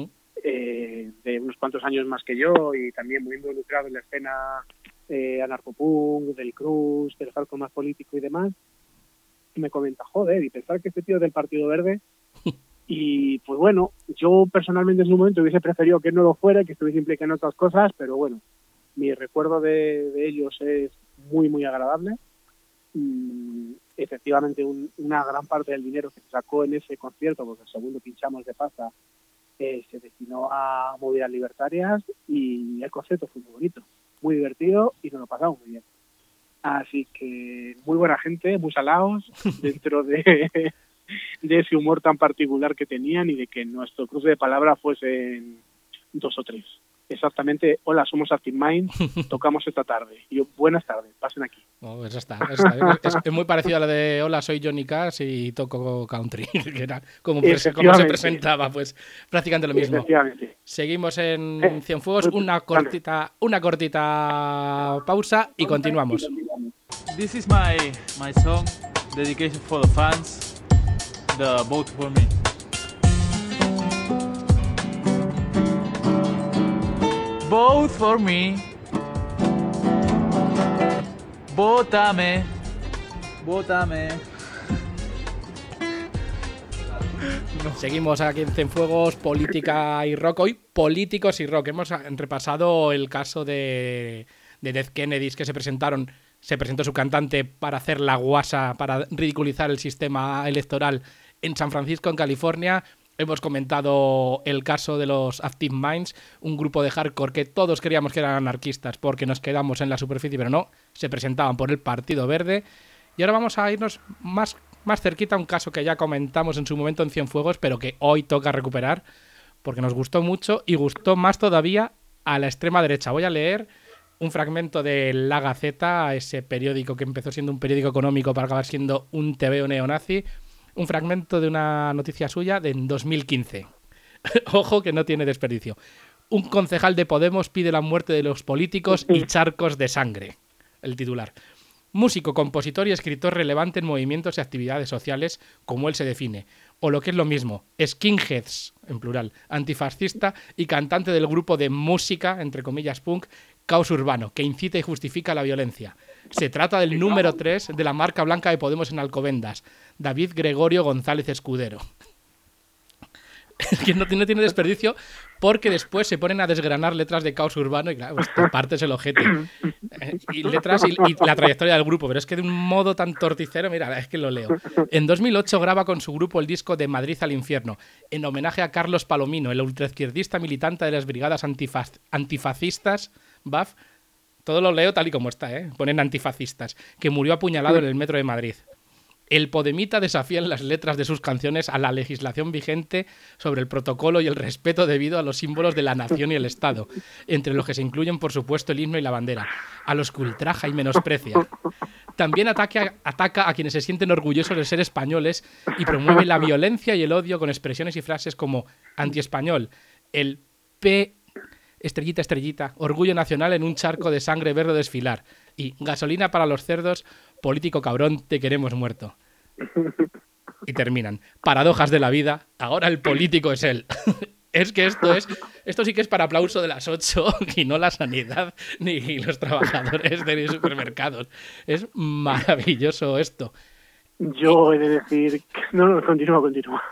de unos cuantos años más que yo y también muy involucrado en la escena anarcopunk, del cruz, del hardcore más político y demás. Y me comenta, joder, y pensar que este tío es del Partido Verde. Y pues bueno, yo personalmente en su momento hubiese preferido que no lo fuera, que estuviese implicado en otras cosas, pero bueno, mi recuerdo de ellos es muy, muy agradable. Efectivamente, una gran parte del dinero que se sacó en ese concierto, porque el segundo pinchamos de pasta, se destinó a movidas libertarias y el concierto fue muy bonito, muy divertido y nos lo pasamos muy bien. Así que muy buena gente, muy salados, dentro de ese humor tan particular que tenían y de que nuestro cruce de palabras fuesen 2 o 3. Exactamente, hola, somos Active Mind, tocamos esta tarde. Y yo, buenas tardes, pasen aquí. Oh, eso está. Es muy parecido a la de hola, soy Johnny Cash y toco country, que era como se presentaba, pues prácticamente lo mismo. Seguimos en Cienfuegos, una cortita pausa y continuamos. This is my song, dedication for the fans, the Vote for Me. Vote for me. Vótame. Vótame. No. Seguimos aquí en Cienfuegos, política y rock. Hoy, políticos y rock. Hemos repasado el caso de Dead Kennedys que se presentó su cantante para hacer la guasa, para ridiculizar el sistema electoral en San Francisco, en California. Hemos comentado el caso de los Active Minds, un grupo de hardcore que todos creíamos que eran anarquistas porque nos quedamos en la superficie, pero no, se presentaban por el Partido Verde. Y ahora vamos a irnos más cerquita a un caso que ya comentamos en su momento en Cienfuegos, pero que hoy toca recuperar porque nos gustó mucho y gustó más todavía a la extrema derecha. Voy a leer un fragmento de La Gaceta, ese periódico que empezó siendo un periódico económico para acabar siendo un TVO neonazi. Un fragmento de una noticia suya de 2015. Ojo que no tiene desperdicio. Un concejal de Podemos pide la muerte de los políticos y charcos de sangre. El titular. Músico, compositor y escritor relevante en movimientos y actividades sociales, como él se define. O lo que es lo mismo, skinheads, en plural, antifascista y cantante del grupo de música, entre comillas punk, Caos Urbano, que incita y justifica la violencia. Se trata del número 3 de la marca blanca de Podemos en Alcobendas, David Gregorio González Escudero. Que no tiene desperdicio porque después se ponen a desgranar letras de Caos Urbano y claro, pues te partes el ojete. Y letras y la trayectoria del grupo, pero es que de un modo tan torticero, mira, es que lo leo. En 2008 graba con su grupo el disco De Madrid al Infierno, en homenaje a Carlos Palomino, el ultraizquierdista militante de las brigadas antifascistas, BAF. Todo lo leo tal y como está, ponen antifascistas, que murió apuñalado en el metro de Madrid. El podemita desafía en las letras de sus canciones a la legislación vigente sobre el protocolo y el respeto debido a los símbolos de la nación y el Estado, entre los que se incluyen, por supuesto, el himno y la bandera, a los que ultraja y menosprecia. También ataca a quienes se sienten orgullosos de ser españoles y promueve la violencia y el odio con expresiones y frases como antiespañol, el P... Estrellita, estrellita, orgullo nacional en un charco de sangre verde desfilar. Y gasolina para los cerdos, político cabrón, te queremos muerto. Y terminan. Paradojas de la vida, ahora el político es él. Es que esto sí que es para aplauso de las 8 y no la sanidad ni los trabajadores de los supermercados. Es maravilloso esto. Yo he de decir... No, continúa.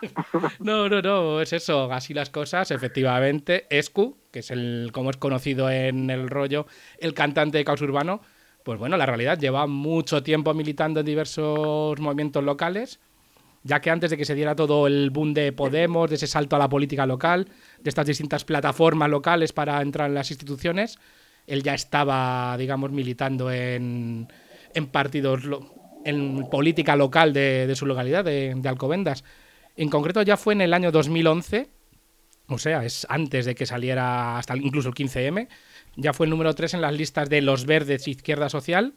No, es eso, así las cosas, efectivamente. Escu, que es como es conocido en el rollo, el cantante de Caos Urbano, pues bueno, la realidad, lleva mucho tiempo militando en diversos movimientos locales, ya que antes de que se diera todo el boom de Podemos, de ese salto a la política local, de estas distintas plataformas locales para entrar en las instituciones, él ya estaba, digamos, militando en partidos en política local de su localidad, de Alcobendas. En concreto ya fue en el año 2011, o sea, es antes de que saliera hasta incluso el 15M, ya fue el número 3 en las listas de Los Verdes y Izquierda Social,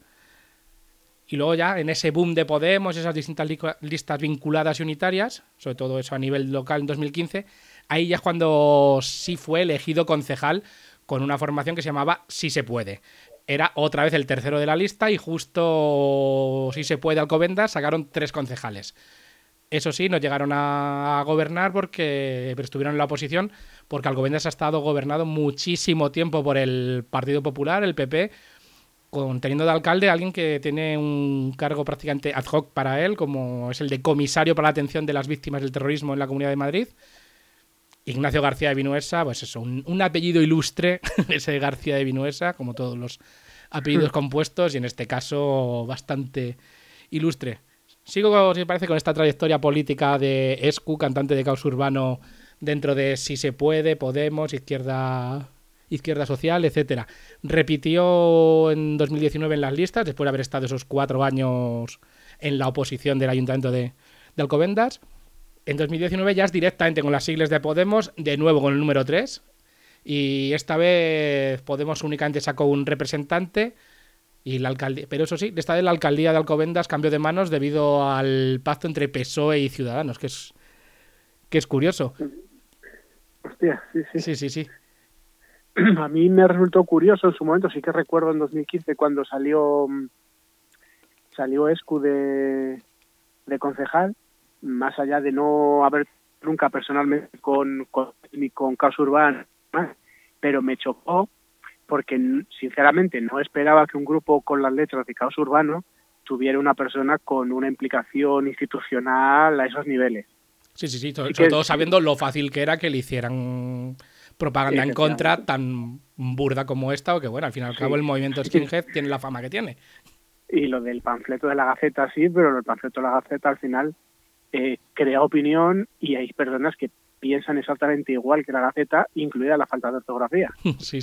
y luego ya en ese boom de Podemos, esas distintas listas vinculadas y unitarias, sobre todo eso a nivel local en 2015, ahí ya es cuando sí fue elegido concejal con una formación que se llamaba Sí se puede. Era otra vez el tercero de la lista y justo Sí se puede Alcobendas sacaron 3 concejales. Eso sí, no llegaron a gobernar pero estuvieron en la oposición, porque Alcobendas ha estado gobernado muchísimo tiempo por el Partido Popular, el PP, teniendo de alcalde a alguien que tiene un cargo prácticamente ad hoc para él, como es el de comisario para la atención de las víctimas del terrorismo en la Comunidad de Madrid. Ignacio García de Vinuesa, pues eso, un apellido ilustre, ese García de Vinuesa, como todos los apellidos compuestos, y en este caso bastante ilustre. Sigo, si parece, con esta trayectoria política de Escu, cantante de Caos Urbano, dentro de Si se puede, Podemos, Izquierda Social, etcétera. Repitió en 2019 en las listas, después de haber estado esos 4 años en la oposición del Ayuntamiento de Alcobendas. En 2019 ya es directamente con las siglas de Podemos, de nuevo con el número 3. Y esta vez Podemos únicamente sacó un representante, y la alcaldía, pero eso sí, esta vez la alcaldía de Alcobendas cambió de manos debido al pacto entre PSOE y Ciudadanos, que es curioso. Hostia, sí. Sí. A mí me resultó curioso en su momento, sí que recuerdo en 2015 cuando salió Escu de concejal, más allá de no haber nunca personalmente ni con Caos Urbano, pero me chocó porque sinceramente no esperaba que un grupo con las letras de Caos Urbano tuviera una persona con una implicación institucional a esos niveles. Sí, sobre todo sabiendo lo fácil que era que le hicieran propaganda en contra tan burda como esta, o que bueno, al fin y al cabo el movimiento skinhead tiene la fama que tiene. Y lo del panfleto de la Gaceta sí, pero el panfleto de la Gaceta al final crea opinión, y hay personas que piensan exactamente igual que la Gaceta, incluida la falta de ortografía. Sí.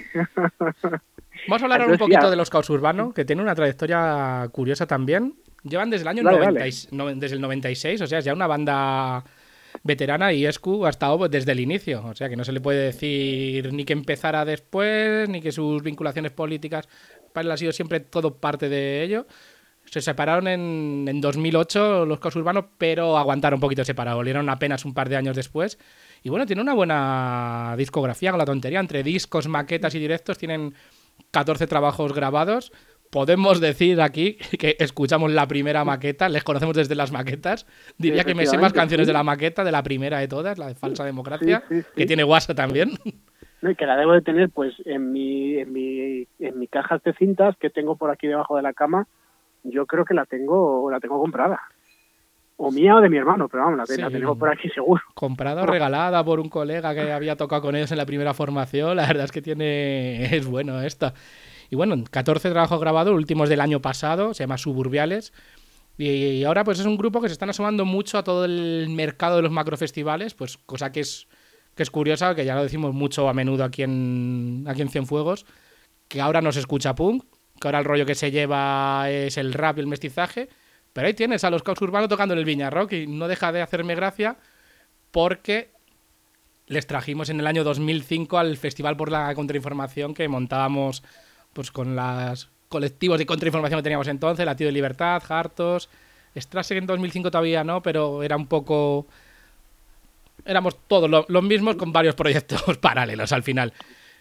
Vamos a hablar ahora un poquito de los Caos Urbano, que tienen una trayectoria curiosa también. Llevan desde el año desde el 96, o sea, es ya una banda veterana, y Escu ha estado desde el inicio, o sea que no se le puede decir ni que empezara después, ni que sus vinculaciones políticas, para él ha sido siempre todo parte de ello. Se separaron en 2008 los Caos Urbanos, pero aguantaron un poquito separados, volvieron apenas un par de años después. Y bueno, tiene una buena discografía, con la tontería, entre discos, maquetas y directos, tienen 14 trabajos grabados. Podemos decir aquí que escuchamos la primera maqueta, les conocemos desde las maquetas. Diría que me sé más canciones de la maqueta, de la primera de todas, la de Falsa Democracia, que tiene WhatsApp también. No, y que la debo de tener pues en mi caja de cintas que tengo por aquí debajo de la cama. Yo creo que la tengo comprada. O mía o de mi hermano, pero vamos, la tenemos por aquí seguro. Comprada o regalada por un colega que había tocado con ellos en la primera formación. La verdad es que es bueno esta. Y bueno, 14 trabajos grabados, últimos del año pasado, se llama Suburbiales. Y ahora pues es un grupo que se están asomando mucho a todo el mercado de los macrofestivales, pues cosa que es curiosa, que ya lo decimos mucho a menudo aquí en Cienfuegos, que ahora no se escucha punk, que ahora el rollo que se lleva es el rap y el mestizaje, pero ahí tienes a los Caos Urbano tocando en el Viña Rock, y no deja de hacerme gracia porque les trajimos en el año 2005 al Festival por la Contrainformación que montábamos pues con los colectivos de contrainformación que teníamos entonces, Latido de Libertad, Hartos, Strasser en 2005 todavía no, pero era un poco éramos todos los mismos con varios proyectos paralelos al final.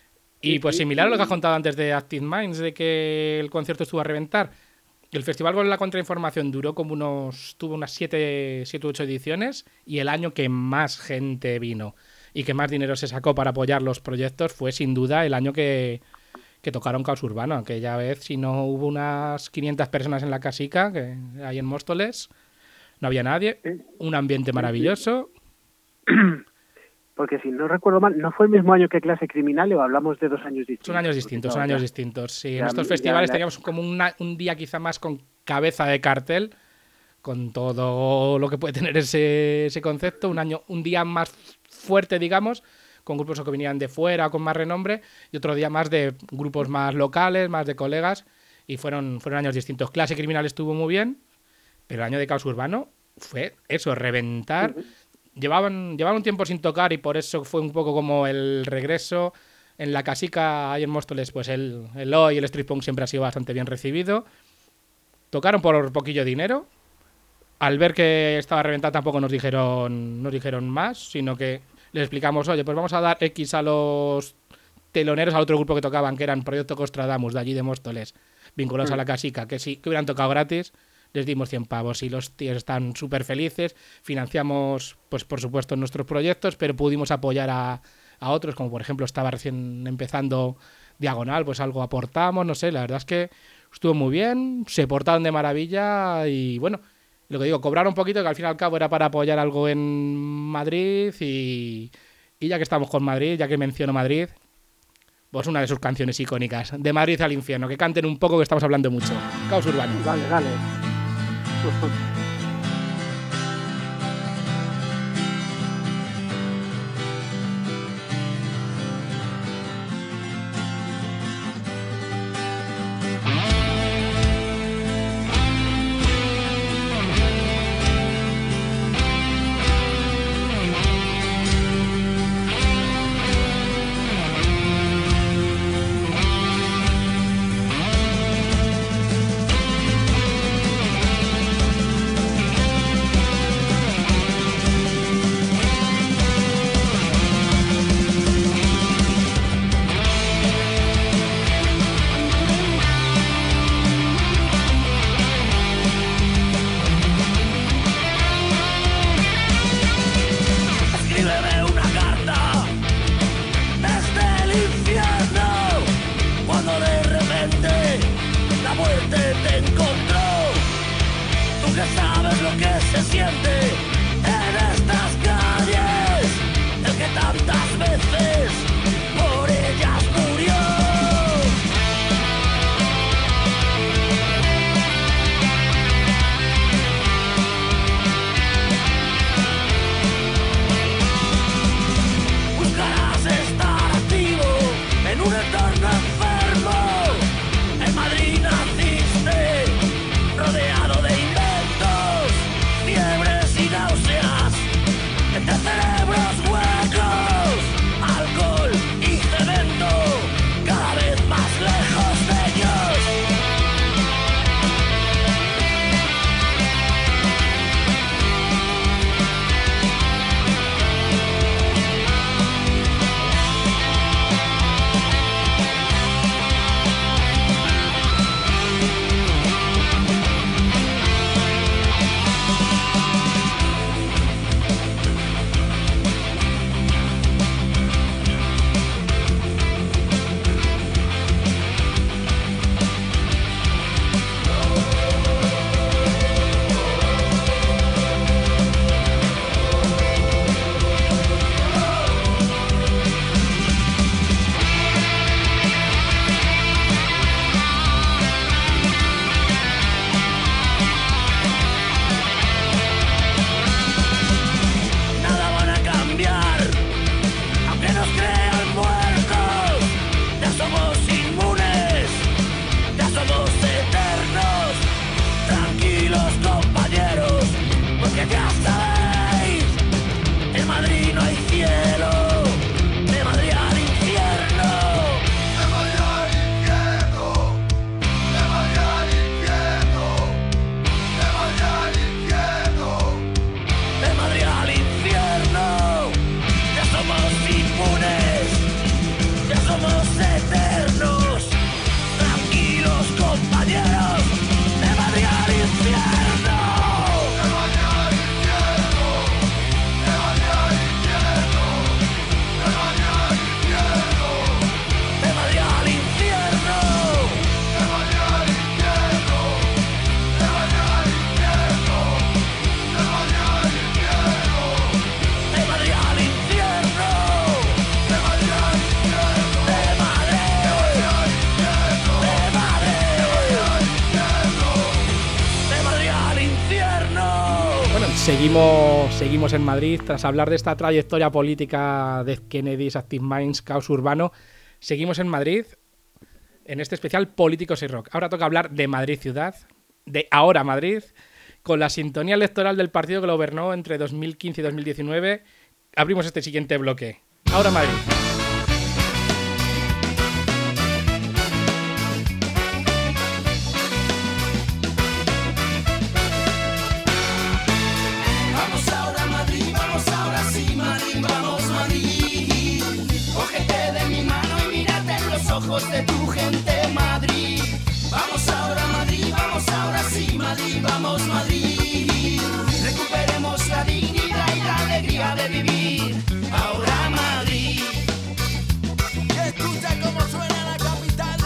Y pues similar a lo que has contado antes de Active Minds, de que el concierto estuvo a reventar. El Festival con la Contrainformación duró como tuvo unas 7 u 8 ediciones, y el año que más gente vino y que más dinero se sacó para apoyar los proyectos fue sin duda el año que tocaron Caos Urbano. Aquella vez, si no, hubo unas 500 personas en la casica, que hay en Móstoles, no había nadie, un ambiente maravilloso. Porque si no recuerdo mal, ¿no fue el mismo año que Clase Criminal o hablamos de 2 años distintos? Son años distintos. Sí, Ya, en estos festivales teníamos como un día quizá más con cabeza de cartel, con todo lo que puede tener ese concepto, un día más fuerte, digamos, con grupos que venían de fuera, con más renombre, y otro día más de grupos más locales, más de colegas, y fueron años distintos. Clase Criminal estuvo muy bien, pero el año de Caos Urbano fue eso, reventar. Llevaban un tiempo sin tocar y por eso fue un poco como el regreso. En la casica ahí en Móstoles, pues el Oi y el Street Punk siempre ha sido bastante bien recibido. Tocaron por poquillo dinero. Al ver que estaba reventado tampoco nos dijeron más, sino que les explicamos, oye, pues vamos a dar X a los teloneros, al otro grupo que tocaban, que eran Proyecto Costradamus, de allí de Móstoles, vinculados a la casica, que sí, que hubieran tocado gratis, les dimos 100 pavos y los tíos están súper felices. Financiamos, pues por supuesto, nuestros proyectos, pero pudimos apoyar a otros, como por ejemplo estaba recién empezando Diagonal, pues algo aportamos, no sé, la verdad es que estuvo muy bien, se portaron de maravilla y bueno, lo que digo, cobraron un poquito, que al fin y al cabo era para apoyar algo en Madrid y ya que estamos con Madrid, ya que menciono Madrid, pues una de sus canciones icónicas, De Madrid al Infierno, que canten un poco, que estamos hablando mucho. Caos Urbano. Dale. Cerebros huecos, seguimos en Madrid. Tras hablar de esta trayectoria política de Kennedy, Active Minds, Caos Urbano, seguimos en Madrid, en este especial Políticos y Rock. Ahora toca hablar de Madrid ciudad, de Ahora Madrid, con la sintonía electoral del partido que lo gobernó entre 2015 y 2019. Abrimos este siguiente bloque. Ahora Madrid. De tu gente, Madrid. Vamos ahora, Madrid, vamos ahora sí, Madrid, vamos, Madrid. Recuperemos la dignidad y la alegría de vivir. Ahora, Madrid. Escucha cómo suena la capital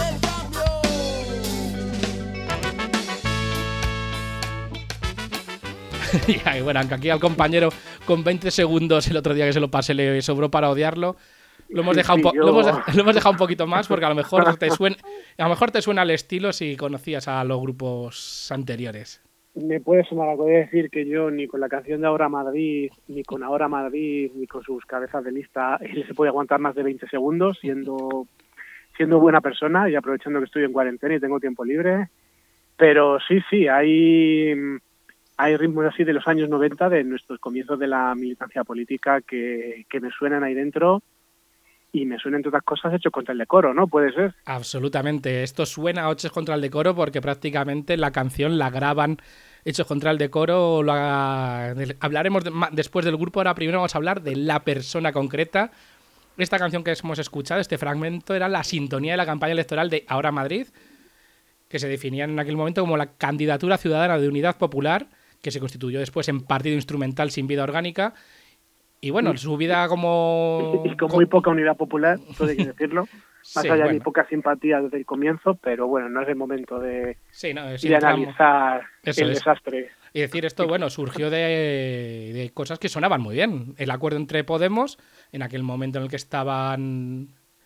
del cambio. Y bueno, aunque aquí al compañero con 20 segundos el otro día que se lo pasé le sobró para odiarlo. Lo hemos dejado un poquito más porque a lo mejor te suena el estilo si conocías a los grupos anteriores. Me puede sonar algo de decir que yo ni con la canción de Ahora Madrid, ni con Ahora Madrid, ni con sus cabezas de lista se puede aguantar más de 20 segundos siendo buena persona y aprovechando que estoy en cuarentena y tengo tiempo libre. Pero sí, hay ritmos así de los años 90, de nuestros comienzos de la militancia política que me suenan ahí dentro. Y me suena, entre otras cosas, Hechos contra el decoro, ¿no? ¿Puede ser? Absolutamente. Esto suena a Hechos contra el decoro porque prácticamente la canción la graban Hechos contra el decoro. Hablaremos después del grupo. Ahora primero vamos a hablar de la persona concreta. Esta canción que hemos escuchado, este fragmento, era la sintonía de la campaña electoral de Ahora Madrid, que se definía en aquel momento como la candidatura ciudadana de Unidad Popular, que se constituyó después en partido instrumental sin vida orgánica. Y bueno, su vida como... Y con muy poca unidad popular, todo hay que decirlo. Más allá de poca simpatía desde el comienzo, pero bueno, no es el momento de analizar el desastre. Y decir esto, bueno, surgió de cosas que sonaban muy bien. El acuerdo entre Podemos, en aquel momento en el que estaban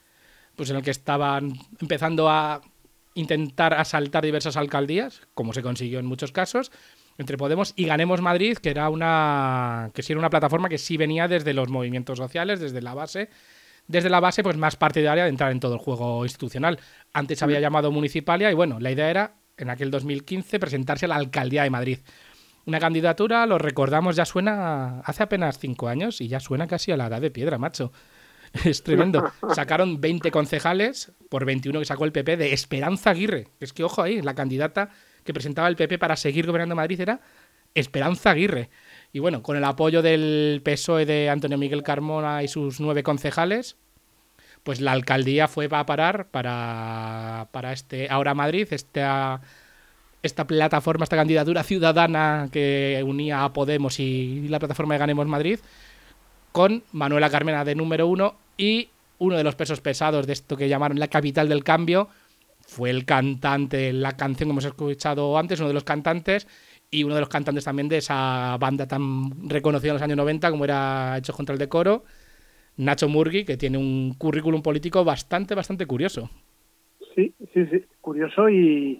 empezando a intentar asaltar diversas alcaldías, como se consiguió en muchos casos, entre Podemos y Ganemos Madrid, que era una plataforma que sí venía desde los movimientos sociales, desde la base pues más partidaria de entrar en todo el juego institucional. Antes había llamado Municipalia y bueno, la idea era en aquel 2015 presentarse a la alcaldía de Madrid. Una candidatura, lo recordamos, ya suena hace apenas 5 años y ya suena casi a la edad de piedra, macho. Es tremendo. Sacaron 20 concejales por 21 que sacó el PP de Esperanza Aguirre. Es que ojo ahí, la candidata que presentaba el PP para seguir gobernando Madrid era Esperanza Aguirre. Y bueno, con el apoyo del PSOE de Antonio Miguel Carmona y sus 9 concejales, pues la alcaldía fue a parar para este Ahora Madrid, esta plataforma, esta candidatura ciudadana que unía a Podemos y la plataforma de Ganemos Madrid, con Manuela Carmena de número 1 y uno de los pesos pesados de esto que llamaron la capital del cambio, fue el cantante, la canción que hemos escuchado antes, uno de los cantantes y uno de los cantantes también de esa banda tan reconocida en los años 90 como era Hechos contra el decoro, Nacho Murgui, que tiene un currículum político bastante curioso. Sí, curioso y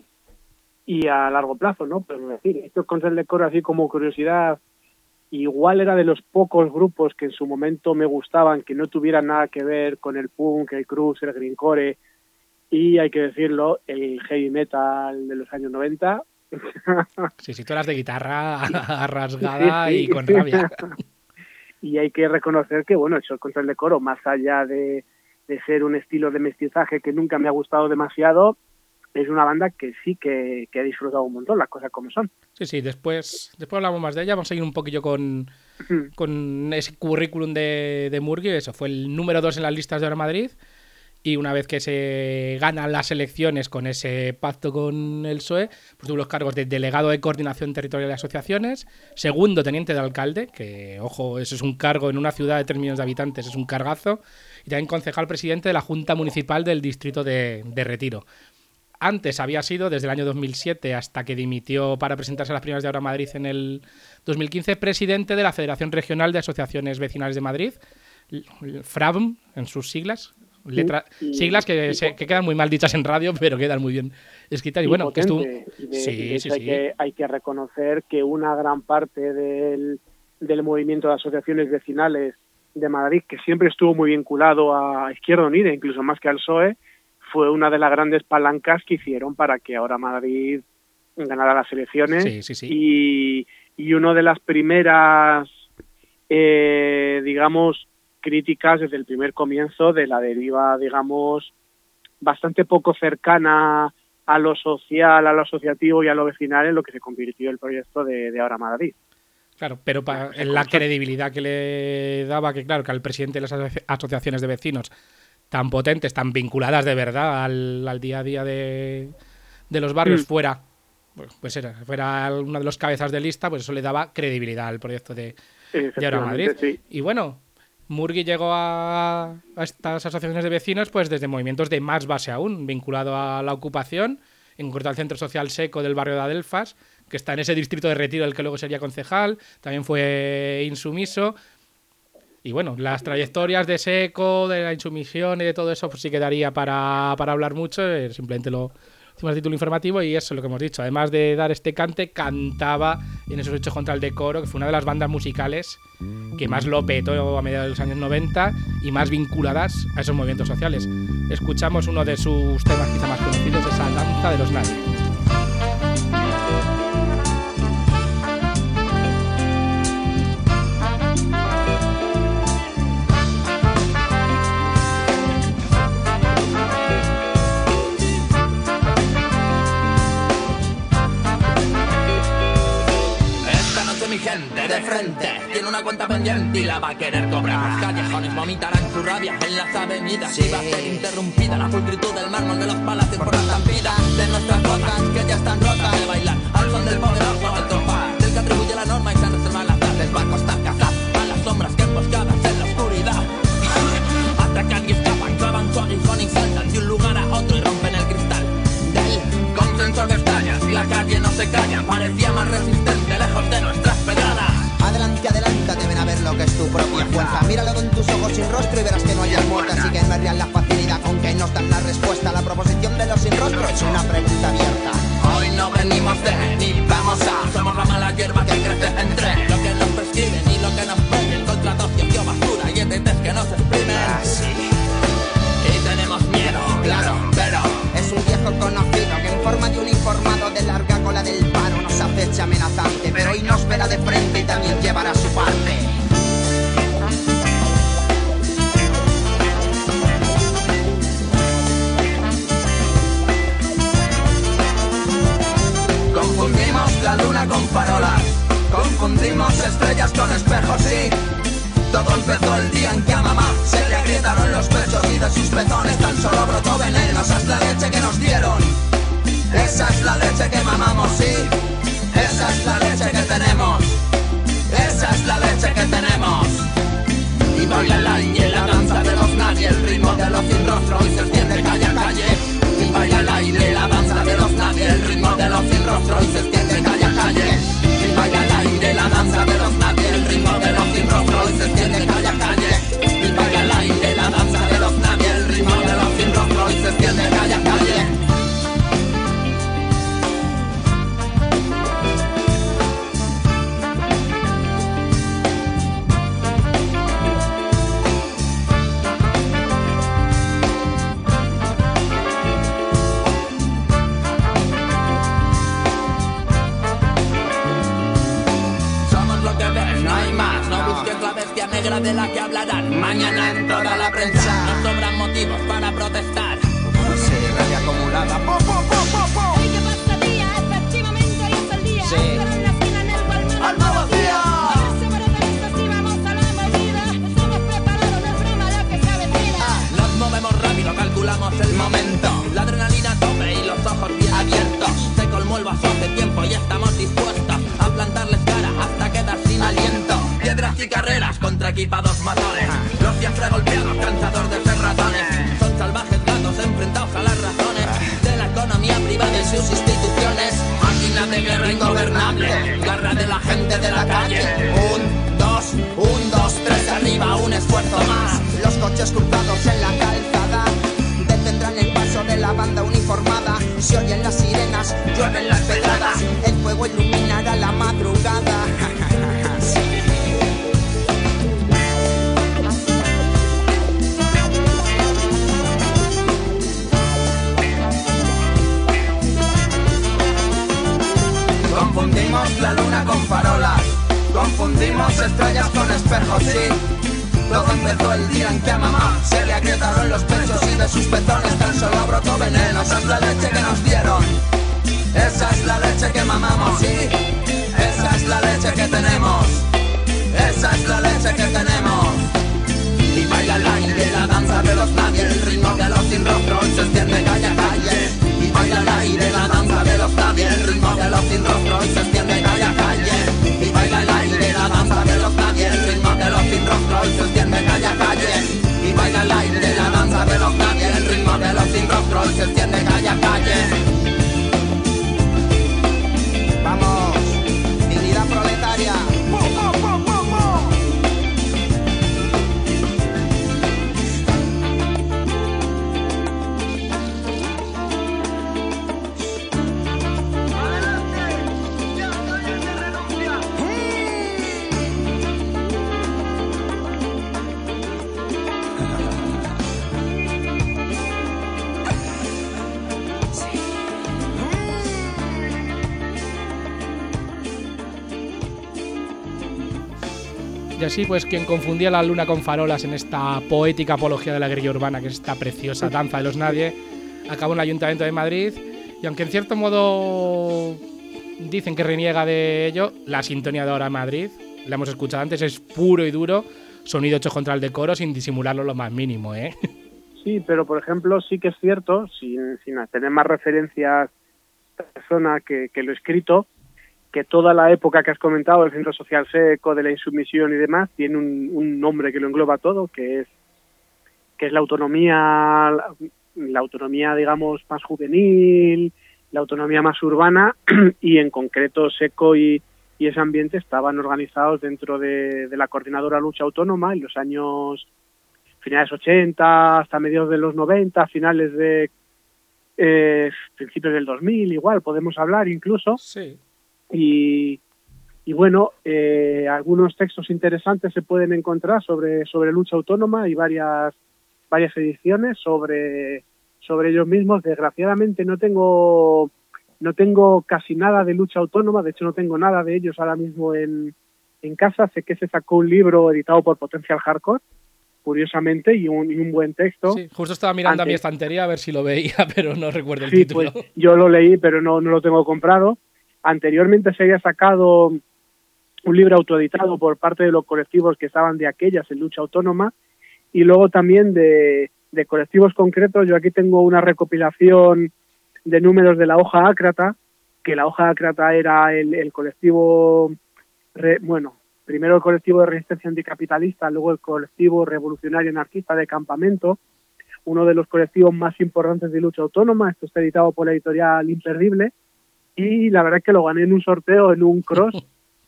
a largo plazo, ¿no? Pero es decir, Hechos contra el decoro, así como curiosidad, igual era de los pocos grupos que en su momento me gustaban, que no tuvieran nada que ver con el punk, el cruz, el greencore y, hay que decirlo, el heavy metal de los años 90. Sí, tú eras de guitarra rasgada y con rabia. Y hay que reconocer que, bueno, Hechos contra el decoro, más allá de ser un estilo de mestizaje que nunca me ha gustado demasiado, es una banda que sí que he disfrutado un montón, las cosas como son. Sí, después hablamos más de ella. Vamos a ir un poquillo con ese currículum de Murgui. Eso fue el número 2 en las listas de Ahora Madrid. Y una vez que se ganan las elecciones con ese pacto con el PSOE, pues tuvo los cargos de delegado de coordinación territorial de asociaciones, segundo teniente de alcalde, que, ojo, eso es un cargo en una ciudad de 3 millones de habitantes, es un cargazo, y también concejal presidente de la Junta Municipal del Distrito de Retiro. Antes había sido, desde el año 2007 hasta que dimitió para presentarse a las primarias de Ahora Madrid en el 2015, presidente de la Federación Regional de Asociaciones Vecinales de Madrid, FRAVM, en sus siglas. Siglas que quedan muy mal dichas en radio, pero quedan muy bien escritas. Y bueno, que estuvo... Hay que reconocer que una gran parte del movimiento de asociaciones vecinales de Madrid, que siempre estuvo muy vinculado a Izquierda Unida, incluso más que al PSOE, fue una de las grandes palancas que hicieron para que ahora Madrid ganara las elecciones. Y una de las primeras, digamos, críticas desde el primer comienzo de la deriva, digamos, bastante poco cercana a lo social, a lo asociativo y a lo vecinal, en lo que se convirtió el proyecto de Ahora Madrid. Claro, pero en la credibilidad que le daba, que claro, que al presidente de las asociaciones de vecinos tan potentes, tan vinculadas de verdad al día a día de los barrios fuera uno de los cabezas de lista, pues eso le daba credibilidad al proyecto de Ahora Madrid. Sí. Y bueno, Murgui llegó a estas asociaciones de vecinos pues desde movimientos de más base aún, vinculado a la ocupación, en concreto al Centro Social Seco del barrio de Adelfas, que está en ese distrito de Retiro del que luego sería concejal. También fue insumiso. Y bueno, las trayectorias de Seco, de la insumisión y de todo eso, pues sí quedaría para hablar mucho. Simplemente lo hicimos a título informativo y eso es lo que hemos dicho. Además de dar este cante, cantaba en esos hechos contra el decoro, que fue una de las bandas musicales que más lo petó a mediados de los años 90 y más vinculadas a esos movimientos sociales. Escuchamos uno de sus temas quizá más conocidos, esa danza de los nadie. De frente, tiene una cuenta pendiente y la va a querer cobrar. Los callejones vomitarán su rabia en las avenidas y va a ser interrumpida la pulcritud del mármol de los palacios por la estampida de nuestras botas que ya están rotas de bailar al son del poderoso alto par del que atribuye la norma y se reservan las tardes. Va a costar cazar a las sombras que emboscadas en la oscuridad atracan y escapan, clavan su aguijón y saltan de un lugar a otro y rompen el cristal del consenso que estalla. Si la calle no se calla, parecía más resistente lejos de nuestras pedradas. Adelante, adelanta, deben a ver lo que es tu propia fuerza. Míralo con tus ojos sin rostro y verás que no hay muertas. Así que no rían la facilidad con que nos dan la respuesta. La proposición de los sin rostro es una pregunta abierta. Hoy no venimos ni vamos a. Somos la mala hierba que crece entre lo que nos prescriben y lo que nos piden. Contra dosis, basura y ETTs que nos exprimen. Y tenemos miedo, claro, pero es un viejo conocido que en forma de un informado de larga cola del paro nos acecha amenazante, pero hoy nos verá de frente y también llevará su parte. Confundimos la luna con farolas, confundimos estrellas con espejos y todo empezó el día en que a mamá se le agrietaron los pechos y de sus pezones tan solo brotó veneno. Esa es la leche que nos dieron, esa es la leche que mamamos, sí, esa es la leche que tenemos, esa es la leche que tenemos. Y baila la aire, la danza de los nadie, el ritmo de los sin rostro y se extiende calle a calle. Y baila el aire, la danza de los nadie, el ritmo de los sin rostro y se extiende calle a calle. Y baila el aire, la danza de los nadie, el ritmo de los sin rostro y se extiende calle a calle. Y baila el aire, la danza de los nadie, el ritmo de los sin rostro y se extiende calle a calle. Negra de la que hablarán mañana en toda la prensa. Nos sobran motivos para protestar. Sí, rabia acumulada. ¡Po, po, po, po, po! ¿Y qué pasa, día? Efectivamente hoy es el día. Sí. Pero en la esquina en el Walmart. ¡Al nuevo día! Somos separatistas y vamos a la movida. Estamos preparados, no es broma lo que se avecina. Nos movemos rápido, calculamos el momento. La adrenalina a tope y los ojos bien abiertos. Se colmó el vaso hace tiempo y estamos dispuestos a plantarles cara hasta quedar sin aliento. Piedras y carreras contra equipados matones. Los siempre golpeados, cansadores de ser ratones. Son salvajes gatos enfrentados a las razones de la economía privada y sus instituciones. Máquina de guerra ingobernable, garra de la gente de la calle. 1, 2, 3, arriba, un esfuerzo más. Los coches cruzados en la calzada. llueven las pedradas. El fuego iluminará la madrugada. Sí. Confundimos la luna con farolas, confundimos estrellas con espejos, sí. Todo empezó el día en que a mamá se le agrietaron los pechos y de sus pezones tan solo brotó veneno. Esa es la leche que nos dieron, esa es la leche que mamamos, sí. Esa es la leche que tenemos, esa es la leche que tenemos. Y baila al aire la danza de los nadie, el ritmo de los sin rostro se extiende calle a calle. Y baila al aire la danza de los nadie, el ritmo de los sin rostro se extiende calle a calle. Y baila al aire la danza de los nadie, el ritmo de los sin rostro se extiende calle a calle. Y baila al aire la danza de los nadie, el ritmo de los sin rostro se extiende calle a calle. Vamos, dignidad proletaria. Y así, pues, quien confundía la luna con farolas en esta poética apología de la guerrilla urbana, que es esta preciosa danza de los nadie, acabó en el Ayuntamiento de Madrid. Y aunque en cierto modo dicen que reniega de ello, la sintonía de Ahora Madrid, la hemos escuchado antes, es puro y duro, sonido hecho contra el decoro sin disimularlo lo más mínimo, ¿eh? Sí, pero por ejemplo sí que es cierto, sin tener más referencias a la persona que lo he escrito, que toda la época que has comentado del Centro Social Seco, de la insumisión y demás, tiene un nombre que lo engloba todo, que es la autonomía, digamos, más juvenil, la autonomía más urbana, y en concreto Seco y ese ambiente estaban organizados dentro de la Coordinadora Lucha Autónoma en los años finales 80 hasta mediados de los 90, finales de principios del 2000, igual podemos hablar incluso. Sí. Y bueno, algunos textos interesantes se pueden encontrar sobre lucha autónoma y varias ediciones sobre ellos mismos. Desgraciadamente no tengo casi nada de lucha autónoma, de hecho no tengo nada de ellos ahora mismo en casa. Sé que se sacó un libro editado por Potential Hardcore, curiosamente, y un buen texto. Sí, justo estaba mirando a mi estantería a ver si lo veía, pero no recuerdo el sí, título. Pues yo lo leí, pero no lo tengo comprado. Anteriormente se había sacado un libro autoeditado por parte de los colectivos que estaban de aquellas en lucha autónoma, y luego también de colectivos concretos. Yo aquí tengo una recopilación de números de la Hoja Ácrata, que la Hoja Ácrata era el colectivo, primero el colectivo de resistencia anticapitalista, luego el colectivo revolucionario anarquista de Campamento, uno de los colectivos más importantes de lucha autónoma. Esto está editado por la editorial Imperdible, y la verdad es que lo gané en un sorteo, en un cross,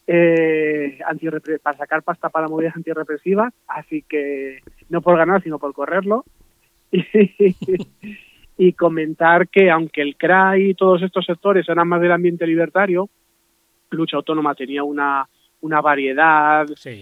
para sacar pasta para movidas antirrepresivas, así que no por ganar, sino por correrlo. Y comentar que aunque el CRAI y todos estos sectores eran más del ambiente libertario, Lucha Autónoma tenía una variedad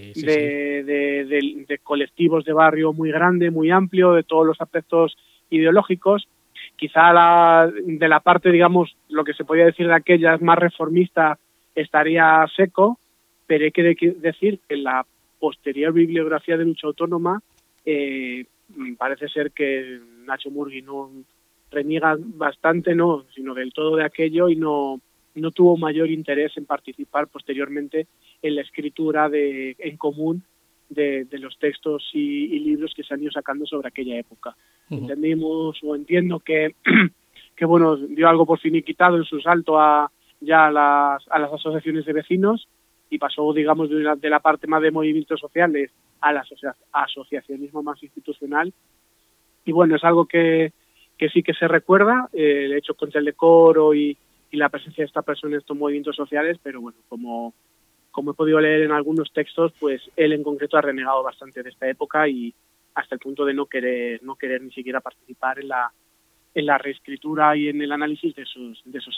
de colectivos de barrio muy grande, muy amplio, de todos los aspectos ideológicos. Quizá de la parte, digamos, lo que se podía decir de aquellas más reformista estaría Seco, pero hay que decir que en la posterior bibliografía de Lucha Autónoma parece ser que Nacho Murgui no reniega bastante, no, sino del todo de aquello, y no tuvo mayor interés en participar posteriormente en la escritura en común de los textos y libros que se han ido sacando sobre aquella época. Entendimos o entiendo que bueno, dio algo por finiquitado en su salto a las asociaciones de vecinos, y pasó, digamos, de la parte más de movimientos sociales al asociacionismo más institucional. Y bueno, es algo que sí que se recuerda, el hecho contra el decoro y la presencia de esta persona en estos movimientos sociales, pero bueno, como he podido leer en algunos textos, pues él en concreto ha renegado bastante de esta época, y hasta el punto de no querer ni siquiera participar en la reescritura y en el análisis de esos años.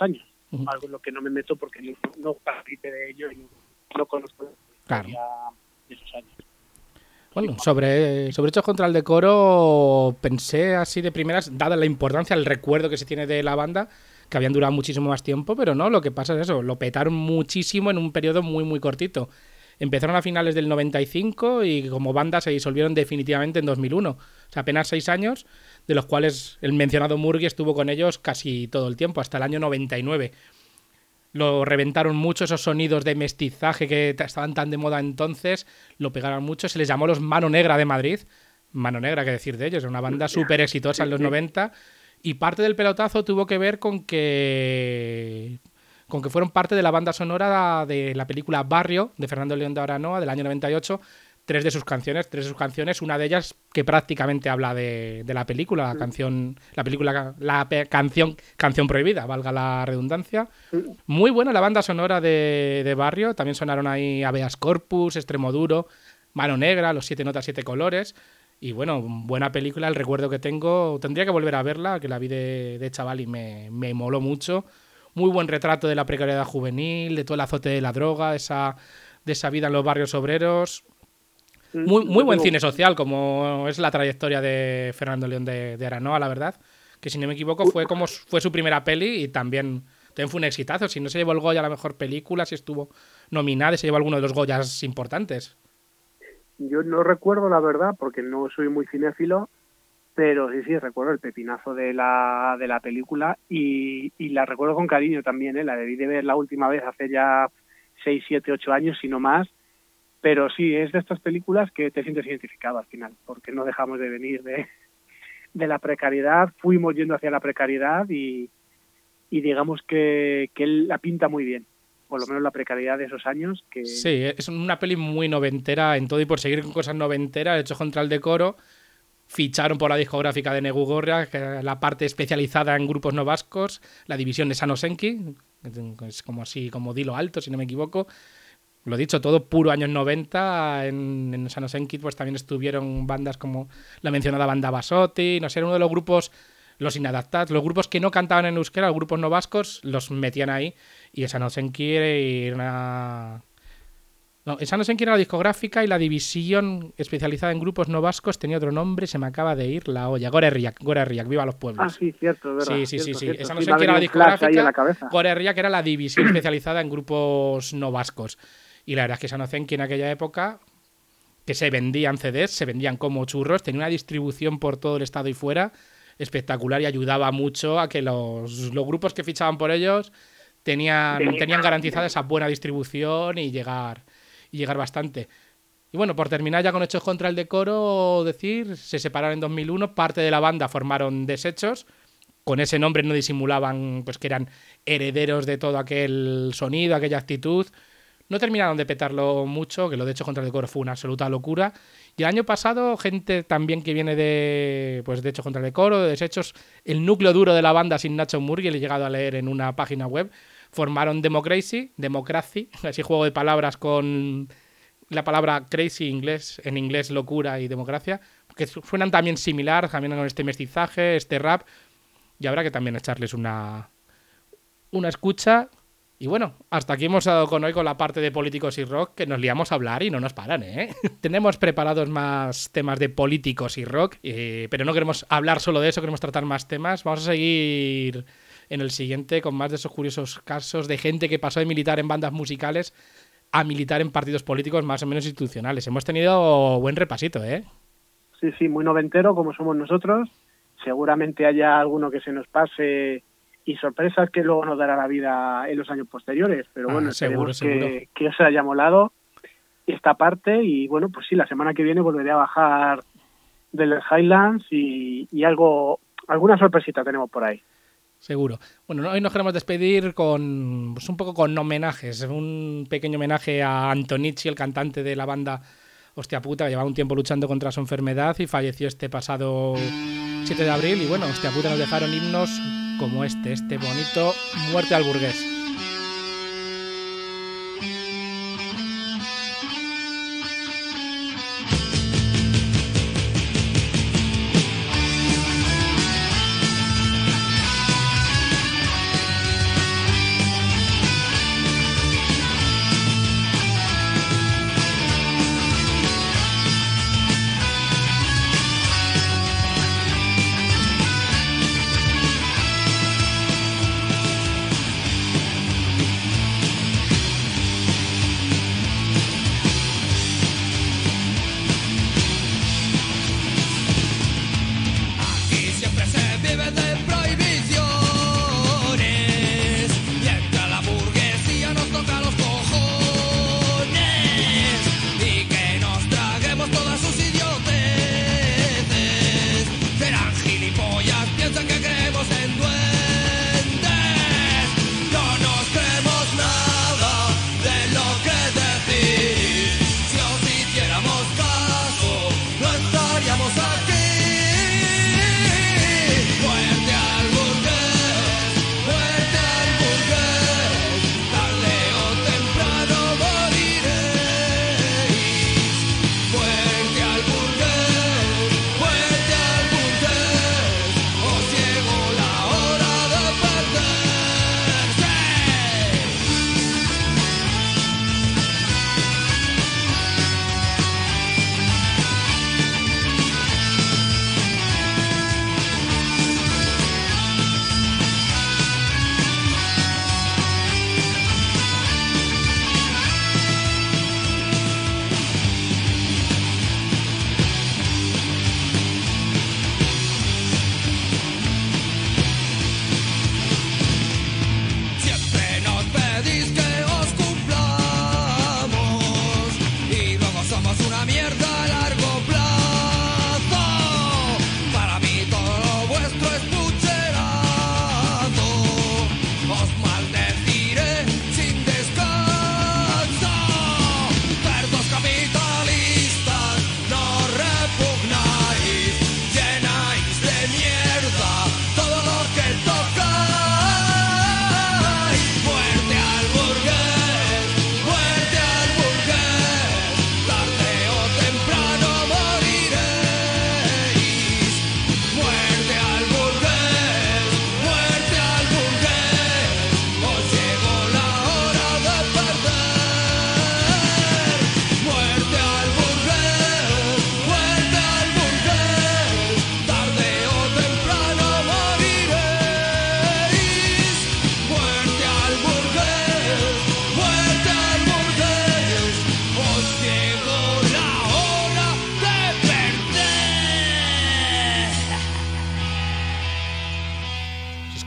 algo en lo que no me meto porque no participé de ello y no conozco la historia de esos años. Bueno, sobre Hechos contra el Decoro, pensé así de primeras, dada la importancia, el recuerdo que se tiene de la banda, que habían durado muchísimo más tiempo, pero no, lo que pasa es eso, lo petaron muchísimo en un periodo muy, muy cortito. Empezaron a finales del 95 y como banda se disolvieron definitivamente en 2001. O sea, apenas 6 años, de los cuales el mencionado Murgy estuvo con ellos casi todo el tiempo, hasta el año 99. Lo reventaron mucho, esos sonidos de mestizaje que estaban tan de moda entonces, lo pegaron mucho. Se les llamó los Mano Negra de Madrid. Mano Negra, qué decir de ellos, era una banda súper exitosa en los 90. Y parte del pelotazo tuvo que ver con que fueron parte de la banda sonora de la película Barrio, de Fernando León de Aranoa, del año 98. Tres de sus canciones, una de ellas que prácticamente habla de la película, Canción Prohibida, valga la redundancia. Muy buena la banda sonora de Barrio, también sonaron ahí Habeas Corpus, Extremo Duro, Mano Negra, Los 7 Notas, 7 Colores, y bueno, buena película, el recuerdo que tengo, tendría que volver a verla, que la vi de chaval y me moló mucho. Muy buen retrato de la precariedad juvenil, de todo el azote de la droga, de esa vida en los barrios obreros. Muy buen cine social, como es la trayectoria de Fernando León de Aranoa, la verdad. Que si no me equivoco fue su primera peli y también fue un exitazo. Si no se llevó el Goya a la mejor película, si estuvo nominada y se llevó alguno de los Goyas importantes. Yo no recuerdo la verdad, porque no soy muy cinéfilo, pero sí, recuerdo el pepinazo de la película y la recuerdo con cariño también, la debí de ver la última vez hace ya 6, 7, 8 años, si no más. Pero sí, es de estas películas que te sientes identificado al final, porque no dejamos de venir de la precariedad, fuimos yendo hacia la precariedad y digamos que él la pinta muy bien, por lo menos la precariedad de esos años. Sí, es una peli muy noventera en todo y por seguir con cosas noventeras, Hechos contra el Decoro, ficharon por la discográfica de Negu Gorria, que era la parte especializada en grupos no vascos, la división de Sanosenki, es como así, como Dilo Alto, si no me equivoco. Lo dicho, todo puro años 90. En Sanosenki pues también estuvieron bandas como la mencionada banda Basotti, no sé, era uno de los grupos, los inadaptados, los grupos que no cantaban en euskera, los grupos no vascos, los metían ahí. Y Sanosenki era una... No, Sanosenki era la discográfica y la división especializada en grupos no vascos tenía otro nombre, se me acaba de ir la olla. Gora Herriak, viva los pueblos. Ah, sí, cierto, verdad. Sí. Cierto. Sanosenki era la discográfica, Gora Herriak era la división especializada en grupos no vascos. Y la verdad es que Sanosenki en aquella época, que se vendían CDs, se vendían como churros, tenía una distribución por todo el estado y fuera espectacular y ayudaba mucho a que los grupos que fichaban por ellos tenían garantizada esa buena distribución y llegar bastante. Y bueno, por terminar ya con Hechos contra el Decoro, se separaron en 2001, parte de la banda formaron Desechos, con ese nombre no disimulaban pues que eran herederos de todo aquel sonido, aquella actitud. No terminaron de petarlo mucho, que lo de Hechos contra el Decoro fue una absoluta locura. Y el año pasado, gente también que viene de Hechos contra el Decoro, de Desechos, el núcleo duro de la banda sin Nacho Murgy, le he llegado a leer en una página web, formaron Democracy, así juego de palabras con la palabra crazy en inglés locura y democracia, que suenan también similar, también con este mestizaje, este rap, y habrá que también echarles una escucha. Y bueno, hasta aquí hemos dado con la parte de políticos y rock, que nos liamos a hablar y no nos paran, ¿eh? Tenemos preparados más temas de políticos y rock, pero no queremos hablar solo de eso, queremos tratar más temas. Vamos a seguir en el siguiente con más de esos curiosos casos de gente que pasó de militar en bandas musicales a militar en partidos políticos más o menos institucionales. Hemos tenido buen repasito, ¿eh? Sí, muy noventero como somos nosotros. Seguramente haya alguno que se nos pase y sorpresas que luego nos dará la vida en los años posteriores, pero bueno, seguro. Que os haya molado esta parte y bueno, pues sí, la semana que viene volveré a bajar de los Highlands y alguna sorpresita tenemos por ahí. Seguro. Bueno, hoy nos queremos despedir con un poco con homenajes, un pequeño homenaje a Antonici, el cantante de la banda Hostia Puta, que llevaba un tiempo luchando contra su enfermedad y falleció este pasado 7 de abril y bueno, Hostia Puta nos dejaron himnos como este bonito Muerte al burgués.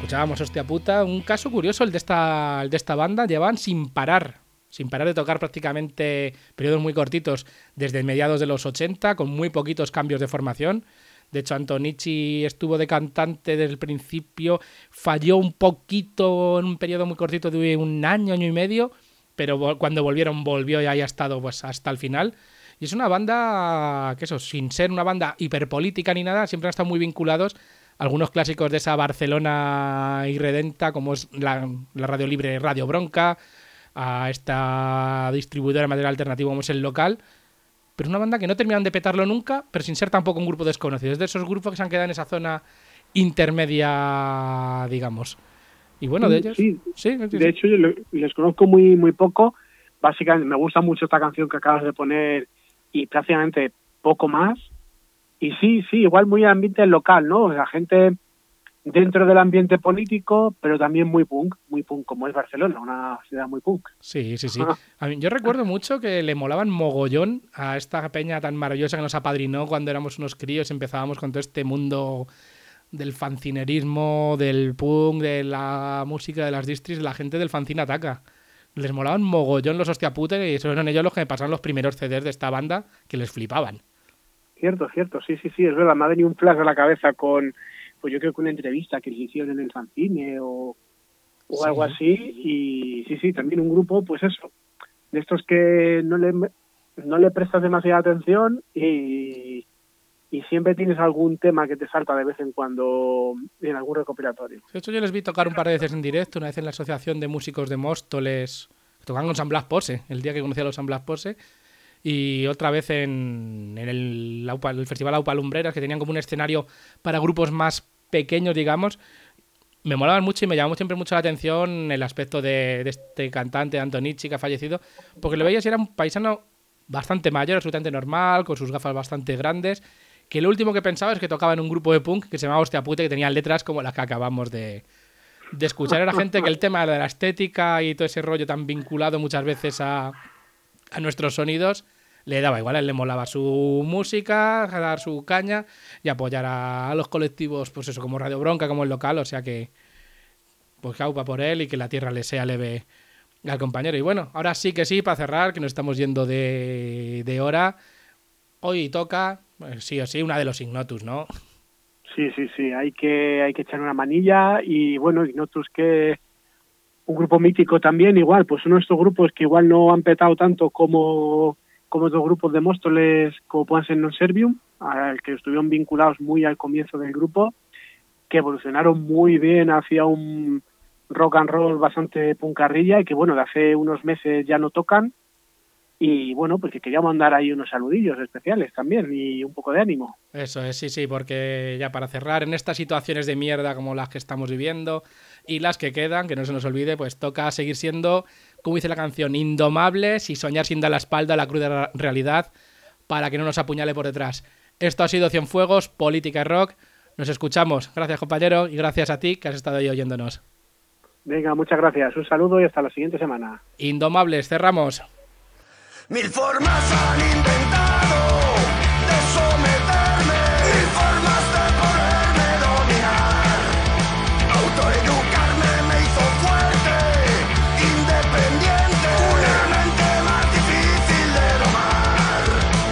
Escuchábamos Hostia Puta, un caso curioso el de esta banda, llevaban sin parar de tocar prácticamente periodos muy cortitos desde mediados de los 80, con muy poquitos cambios de formación. De hecho, Antonici estuvo de cantante desde el principio, falló un poquito en un periodo muy cortito de un año y medio, pero cuando volvió y ahí ha estado pues hasta el final. Y es una banda que sin ser una banda hiperpolítica ni nada, siempre han estado muy vinculados a algunos clásicos de esa Barcelona irredenta, como es la radio libre Radio Bronca, a esta distribuidora de material alternativo como es El Local. Pero es una banda que no terminan de petarlo nunca, pero sin ser tampoco un grupo desconocido. Es de esos grupos que se han quedado en esa zona intermedia, digamos. Y bueno, de ellos... Sí. De hecho, yo les conozco muy, muy poco. Básicamente, me gusta mucho esta canción que acabas de poner y prácticamente poco más. Y sí, igual muy ambiente local, ¿no? O sea, gente dentro del ambiente político, pero también muy punk, como es Barcelona, una ciudad muy punk. Sí. Yo recuerdo mucho que le molaban mogollón a esta peña tan maravillosa que nos apadrinó cuando éramos unos críos y empezábamos con todo este mundo del fanzinerismo, del punk, de la música, de las distris, la gente del fanzine Ataca. Les molaban mogollón los Hostia Puta y fueron ellos los que me pasaron los primeros CDs de esta banda que les flipaban. Cierto, sí, es verdad, me ha venido un flash a la cabeza con, pues yo creo que una entrevista que les hicieron en el fanzine o algo así, y sí, también un grupo, pues eso, de estos que no le prestas demasiada atención y siempre tienes algún tema que te salta de vez en cuando en algún recopilatorio. De hecho, yo les vi tocar un par de veces en directo, una vez en la Asociación de Músicos de Móstoles, tocaban con San Blas Pose, el día que conocí a los San Blas Pose, y otra vez en el Festival Aupa Lumbreras, que tenían como un escenario para grupos más pequeños, digamos. Me molaban mucho y me llamó siempre mucho la atención el aspecto de este cantante, Antonici, que ha fallecido, porque lo veías y era un paisano bastante mayor, absolutamente normal, con sus gafas bastante grandes, que lo último que pensaba es que tocaba en un grupo de punk que se llamaba Hostia Puta, que tenía letras como las que acabamos de escuchar. Era gente que el tema de la estética y todo ese rollo tan vinculado muchas veces a nuestros sonidos le daba igual. A él le molaba su música, dar su caña y apoyar a los colectivos, pues eso, como Radio Bronca, como El Local, o sea que pues caupa por él y que la tierra le sea leve al compañero. Y bueno, ahora sí que sí, para cerrar, que nos estamos yendo de hora, hoy toca, pues, sí o sí, una de los Ignotus, ¿no? Sí, hay que echar una manilla. Y bueno, Ignotus, que un grupo mítico también, igual, pues uno de estos grupos que igual no han petado tanto como otros grupos de Móstoles, como puedan ser Non Servium, al que estuvieron vinculados muy al comienzo del grupo, que evolucionaron muy bien hacia un rock and roll bastante puncarrilla y que bueno, de hace unos meses ya no tocan. Y bueno, pues que queríamos mandar ahí unos saludillos especiales también y un poco de ánimo. Eso es, sí, porque ya para cerrar, en estas situaciones de mierda como las que estamos viviendo y las que quedan, que no se nos olvide, pues toca seguir siendo, como dice la canción, indomables y soñar sin dar la espalda a la cruda realidad para que no nos apuñale por detrás. Esto ha sido Cienfuegos, Política y Rock. Nos escuchamos. Gracias, compañero, y gracias a ti que has estado ahí oyéndonos. Venga, muchas gracias. Un saludo y hasta la siguiente semana. Indomables, cerramos. Mil formas han inventado de someterme, mil formas de poderme dominar. Autoeducarme me hizo fuerte, independiente, una mente más difícil de domar.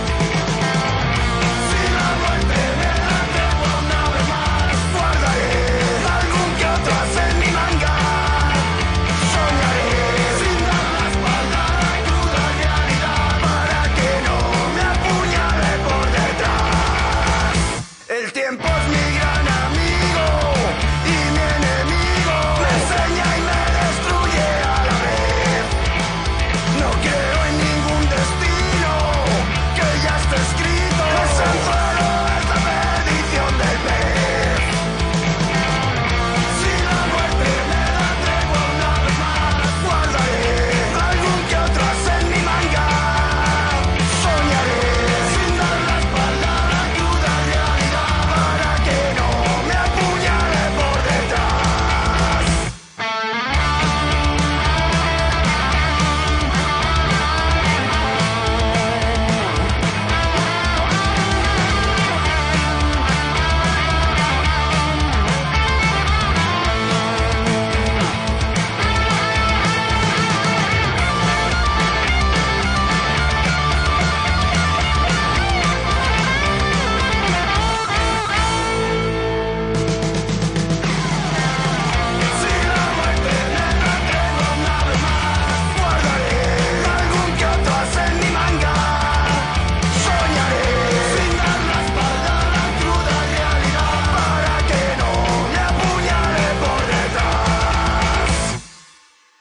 Si no lo entrené la tregua una vez más, guardaré algún que otro as en mi manga. Soñaré sin dar la espalda a la cruda realidad para que no me apuñale por detrás. El tiempo es mi